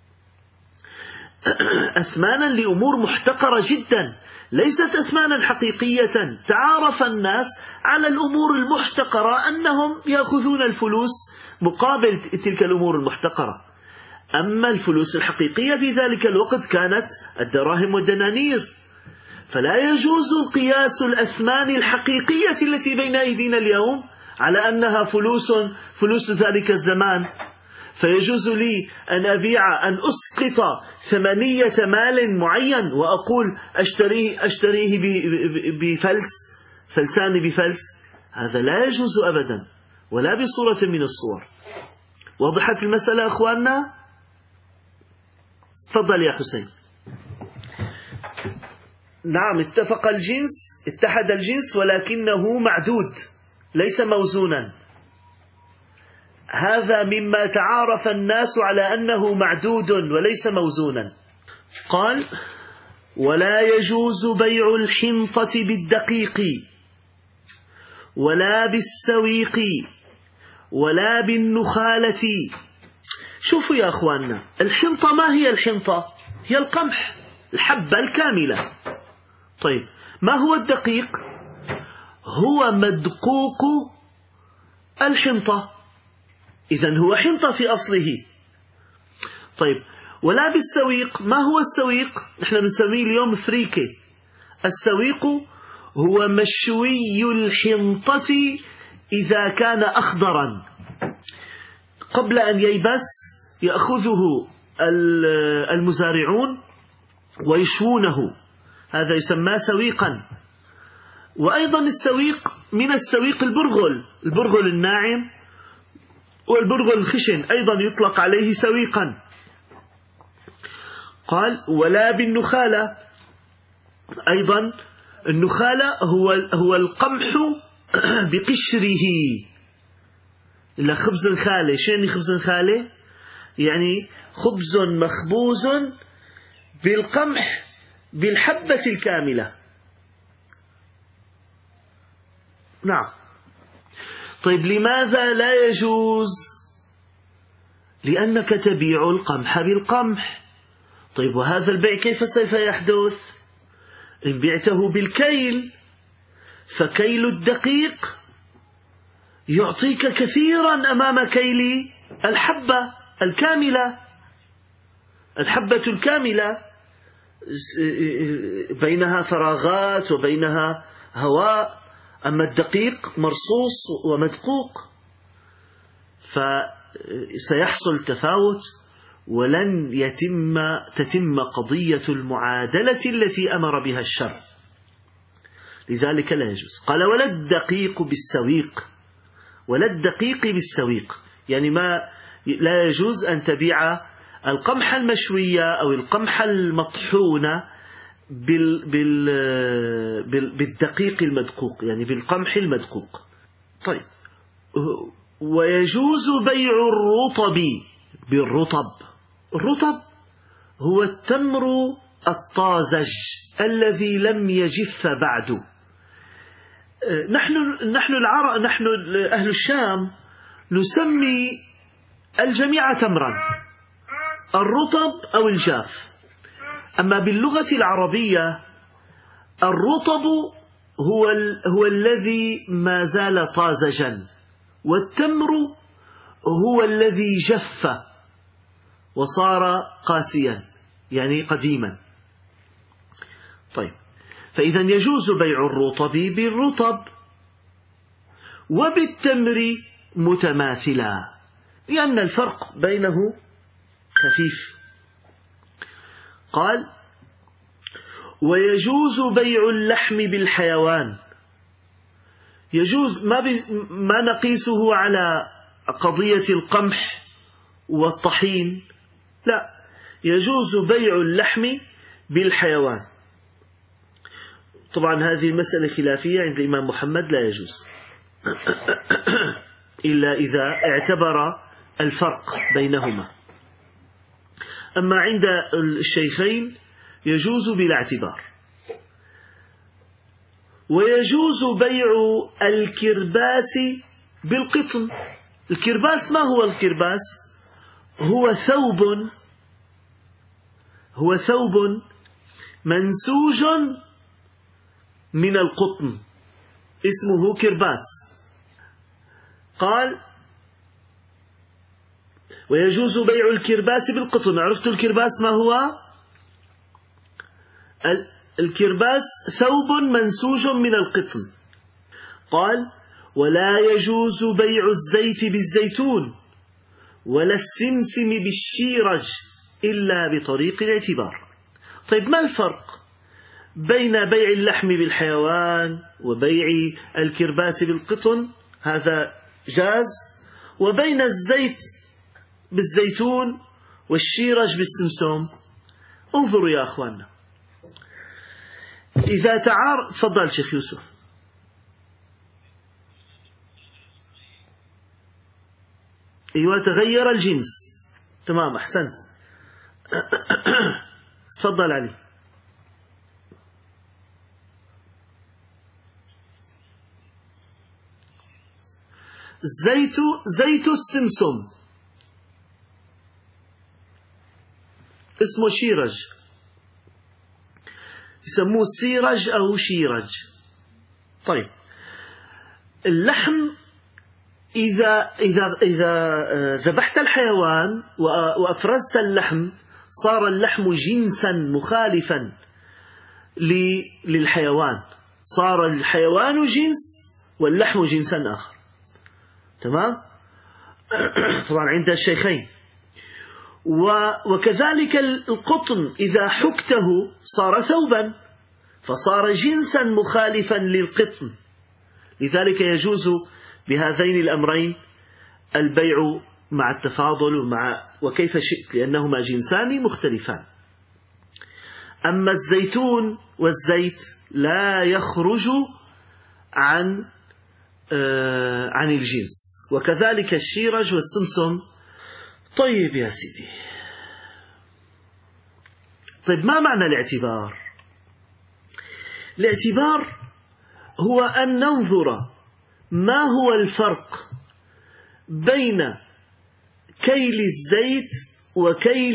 أثمانا لأمور محتقرة جدا، ليست أثمانا حقيقية. تعارف الناس على الأمور المحتقرة أنهم يأخذون الفلوس مقابل تلك الأمور المحتقرة. أما الفلوس الحقيقية في ذلك الوقت كانت الدراهم والدنانير. فلا يجوز قياس الأثمان الحقيقية التي بين أيدينا اليوم على أنها فلوس ذلك الزمان. فيجوز لي أن أسقط ثمنية مال معين وأقول أشتريه فلسان بفلس. هذا لا يجوز أبدا ولا بصورة من الصور. وضحت المسألة أخواننا؟ تفضل يا حسين. نعم، اتحد الجنس ولكنه معدود ليس موزونا. هذا مما تعارف الناس على أنه معدود وليس موزونا. قال: ولا يجوز بيع الحنطة بالدقيق ولا بالسويق ولا بالنخالة. شوفوا يا أخواننا، الحنطة ما هي الحنطة؟ هي القمح، الحبة الكاملة. طيب، ما هو الدقيق؟ هو مدقوق الحنطة، إذن هو حنطة في أصله. طيب، ولا بالسويق. ما هو السويق؟ نحن بنسميه اليوم فريكة. السويق هو مشوي الحنطة إذا كان أخضرا، قبل أن ييبس يأخذه المزارعون ويشوونه، هذا يسمى سويقا. وأيضا السويق من السويق البرغل الناعم والبرغل الخشن أيضا يطلق عليه سويقا. قال: ولا بالنخالة. أيضا النخالة هو القمح بقشره. إلا خبز الخالة. شنو خبز الخالة؟ يعني خبز مخبوز بالقمح بالحبة الكاملة. نعم. طيب، لماذا لا يجوز؟ لأنك تبيع القمح بالقمح. طيب، وهذا البيع كيف سوف يحدث؟ إن بعته بالكيل، فكيل الدقيق يعطيك كثيرا أمام كيل الحبة الكاملة. الحبة الكاملة بينها فراغات وبينها هواء، أما الدقيق مرصوص ومدقوق، فسيحصل تفاوت ولن تتم قضية المعادلة التي أمر بها الشرع. لذلك لا يجوز. قال: ولا الدقيق بالسويق. ولا الدقيق بالسويق يعني لا يجوز أن تبيع القمح المشوية أو القمح المطحون بالدقيق المدقوق، يعني بالقمح المدقوق. طيب، ويجوز بيع الرطب بالرطب. الرطب هو التمر الطازج الذي لم يجف بعد. نحن العرب، نحن أهل الشام نسمي الجميع تمرا، الرطب أو الجاف. أما باللغة العربية الرطب هو الذي ما زال طازجا، والتمر هو الذي جف وصار قاسيا يعني قديما. طيب، فإذا يجوز بيع الرطب بالرطب وبالتمر متماثلا، لأن الفرق بينه خفيف. قال: ويجوز بيع اللحم بالحيوان. يجوز، ما نقيسه على قضية القمح والطحين، لا، يجوز بيع اللحم بالحيوان. طبعا هذه المسألة خلافية عند الإمام محمد، لا يجوز إلا إذا اعتبر الفرق بينهما. أما عند الشيخين يجوز بلا اعتبار. ويجوز بيع الكرباس بالقطن. الكرباس، ما هو الكرباس؟ هو ثوب منسوج من القطن، اسمه كرباس. قال ويجوز بيع الكرباس بالقطن. عرفت الكرباس ما هو؟ الكرباس ثوب منسوج من القطن. قال ولا يجوز بيع الزيت بالزيتون ولا السمسم بالشيرج إلا بطريق الاعتبار. طيب ما الفرق بين بيع اللحم بالحيوان وبيع الكرباس بالقطن؟ هذا جاز. وبين الزيت بالزيتون والشيرج بالسمسم؟ انظروا يا أخواننا، إذا تفضل شيخ يوسف. أيوة، تغير الجنس. تمام، أحسنت. تفضل علي. زيت السمسم اسمه شيرج، يسموه سيرج أو شيرج. طيب اللحم، إذا ذبحت الحيوان وأفرزت اللحم صار اللحم جنسا مخالفا للحيوان، صار الحيوان جنس واللحم جنسا آخر. تمام؟ طبعا عند الشيخين. وكذلك القطن إذا حكته صار ثوبا فصار جنسا مخالفا للقطن. لذلك يجوز بهذين الأمرين البيع مع التفاضل وكيف شئت، لأنهما جنسان مختلفان. أما الزيتون والزيت لا يخرج عن الجنس، وكذلك الشيرج والسمسم. طيب يا سيدي، طيب ما معنى الاعتبار؟ الاعتبار هو أن ننظر ما هو الفرق بين كيل الزيت وكيل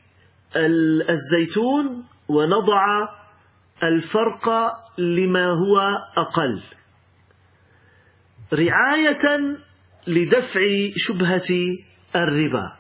الزيتون ونضع الفرق لما هو أقل، رعاية لدفع شبهة الربا.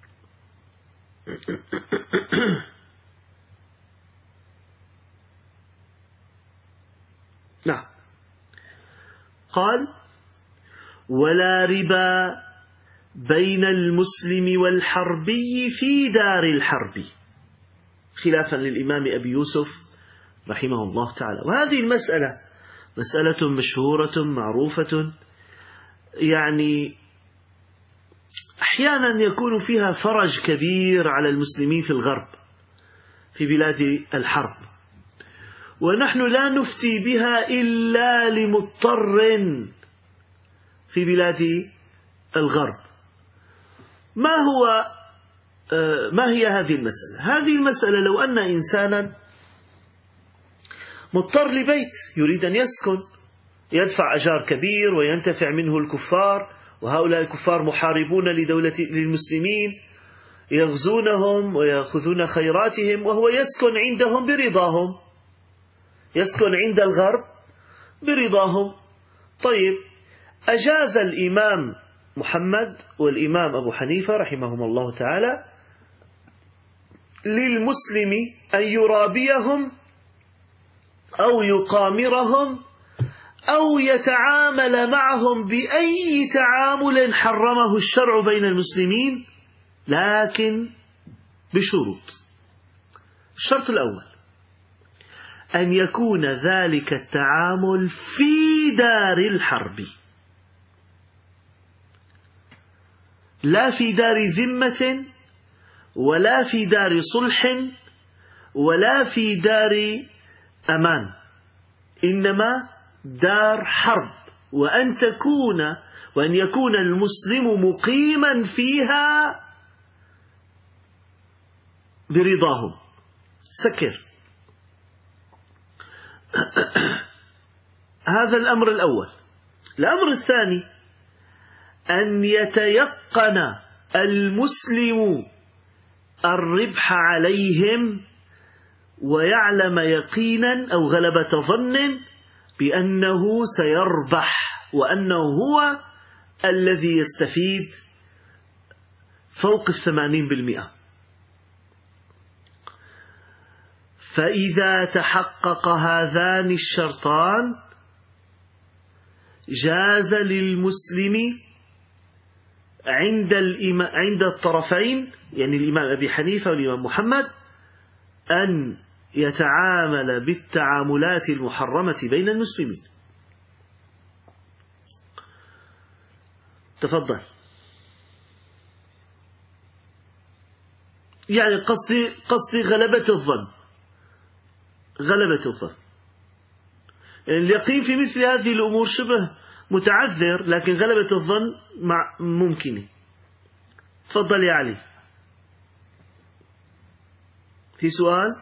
نعم. قال ولا ربا بين المسلم والحربي في دار الحرب، خلافا للإمام أبي يوسف رحمه الله تعالى. وهذه المسألة مسألة مشهورة معروفة، يعني أحيانا يكون فيها فرج كبير على المسلمين في الغرب في بلاد الحرب، ونحن لا نفتي بها إلا لمضطر في بلاد الغرب. ما هي هذه المسألة؟ هذه المسألة لو أن إنسانا مضطر لبيت يريد أن يسكن، يدفع أجار كبير وينتفع منه الكفار، وهؤلاء الكفار محاربون للمسلمين، يغزونهم ويأخذون خيراتهم، وهو يسكن عندهم برضاهم، يسكن عند الغرب برضاهم. طيب أجاز الإمام محمد والإمام أبو حنيفة رحمهم الله تعالى للمسلم أن يرابيهم أو يقامرهم أو يتعامل معهم بأي تعامل حرمه الشرع بين المسلمين، لكن بشروط. الشرط الأول أن يكون ذلك التعامل في دار الحرب، لا في دار ذمة ولا في دار صلح ولا في دار أمان. إنما دار حرب، وأن يكون المسلم مقيما فيها برضاهم. سكر. هذا الأمر الأول. الأمر الثاني أن يتيقن المسلم الربح عليهم، ويعلم يقينا أو غلبة ظن بأنه سيربح، وأنه هو الذي يستفيد فوق 80%. فإذا تحقق هذان الشرطان جاز للمسلم عند الطرفين، يعني الإمام أبي حنيفة والإمام محمد، أن يتعامل بالتعاملات المحرمة بين المسلمين. تفضل. يعني قصدي غلبة الظن. اليقين في مثل هذه الأمور شبه متعذر، لكن غلبة الظن ممكنة. تفضل يا علي. في سؤال؟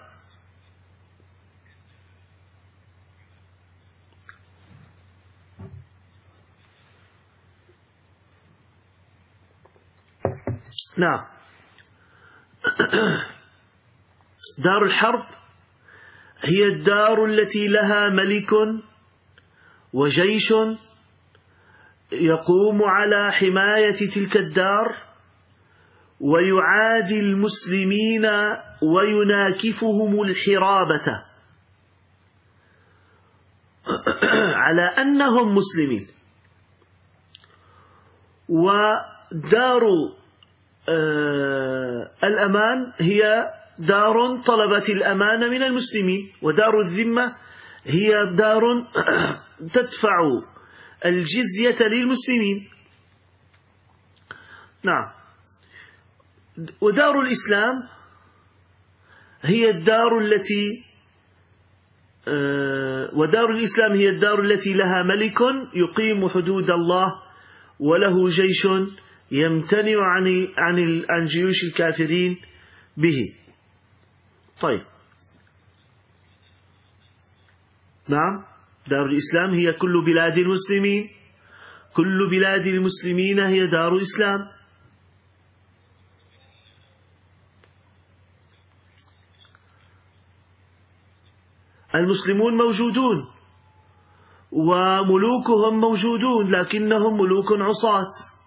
نعم. دار الحرب هي الدار التي لها ملك وجيش يقوم على حماية تلك الدار، ويعادي المسلمين ويناكفهم الحرابة على أنهم مسلمين. ودار الأمان هي دار طلبت الأمان من المسلمين، ودار الذمة هي دار تدفع الجزية للمسلمين. نعم. ودار الإسلام هي الدار التي لها ملك يقيم حدود الله، وله جيش يمتنع عن جيوش الكافرين به. طيب. نعم. دار الإسلام هي كل بلاد المسلمين، كل بلاد المسلمين هي دار إسلام. المسلمون موجودون وملوكهم موجودون، لكنهم ملوك عصاة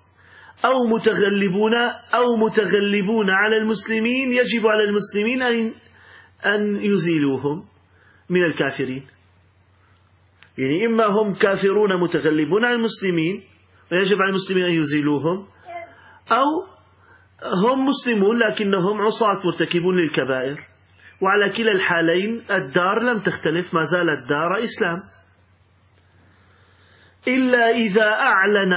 أو متغلبون على المسلمين. يجب على المسلمين أن يزيلوهم من الكافرين. يعني إما هم كافرون متغلبون على المسلمين ويجب على المسلمين أن يزيلوهم، أو هم مسلمون لكنهم عصاة مرتكبون للكبائر. وعلى كلا الحالين الدار لم تختلف، ما زالت دار إسلام، إلا إذا أعلن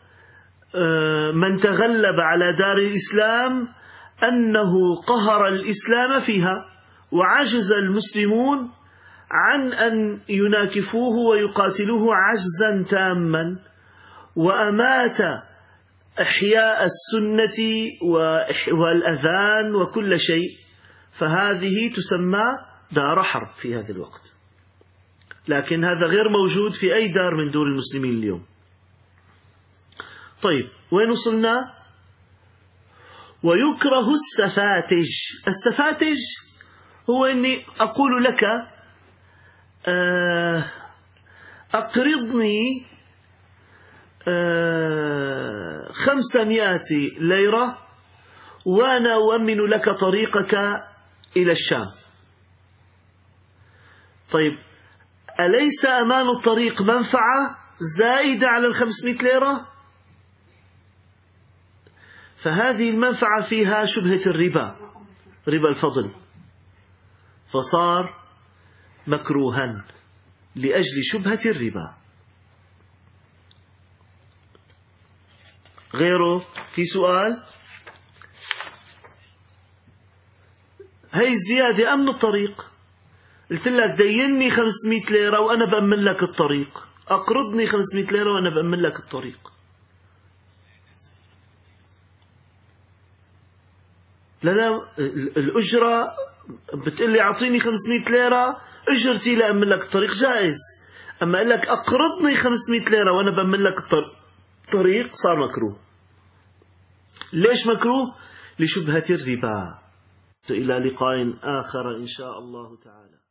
من تغلب على دار الإسلام أنه قهر الإسلام فيها، وعجز المسلمون عن أن يناكفوه ويقاتلوه عجزا تاما، وأمات إحياء السنة والأذان وكل شيء، فهذه تسمى دار حرب في هذا الوقت. لكن هذا غير موجود في أي دار من دور المسلمين اليوم. طيب، وين وصلنا؟ ويكره السفاتج. السفاتج هو أني أقول لك أقرضني 500 ليرة وأنا أؤمن لك طريقك إلى الشام. طيب، أليس أمان الطريق منفعة زائدة على 500 ليرة؟ فهذه المنفعة فيها شبهة الربا، ربا الفضل، فصار مكروها لأجل شبهة الربا. غيره في سؤال؟ هي الزيادة أمن الطريق. قلت لك ديني 500 ليرة وأنا بأمن لك الطريق، أقرضني 500 ليرة وأنا بأمن لك الطريق. لا الأجرة بتقول لي أعطيني 500 ليرة أجرتي لأمن لك الطريق، جائز. أما أقول لك أقرضني 500 ليرة وأنا بأمن لك الطريق صار مكروه. ليش مكروه؟ لشبهة الربا. إلى لقاء آخر إن شاء الله تعالى.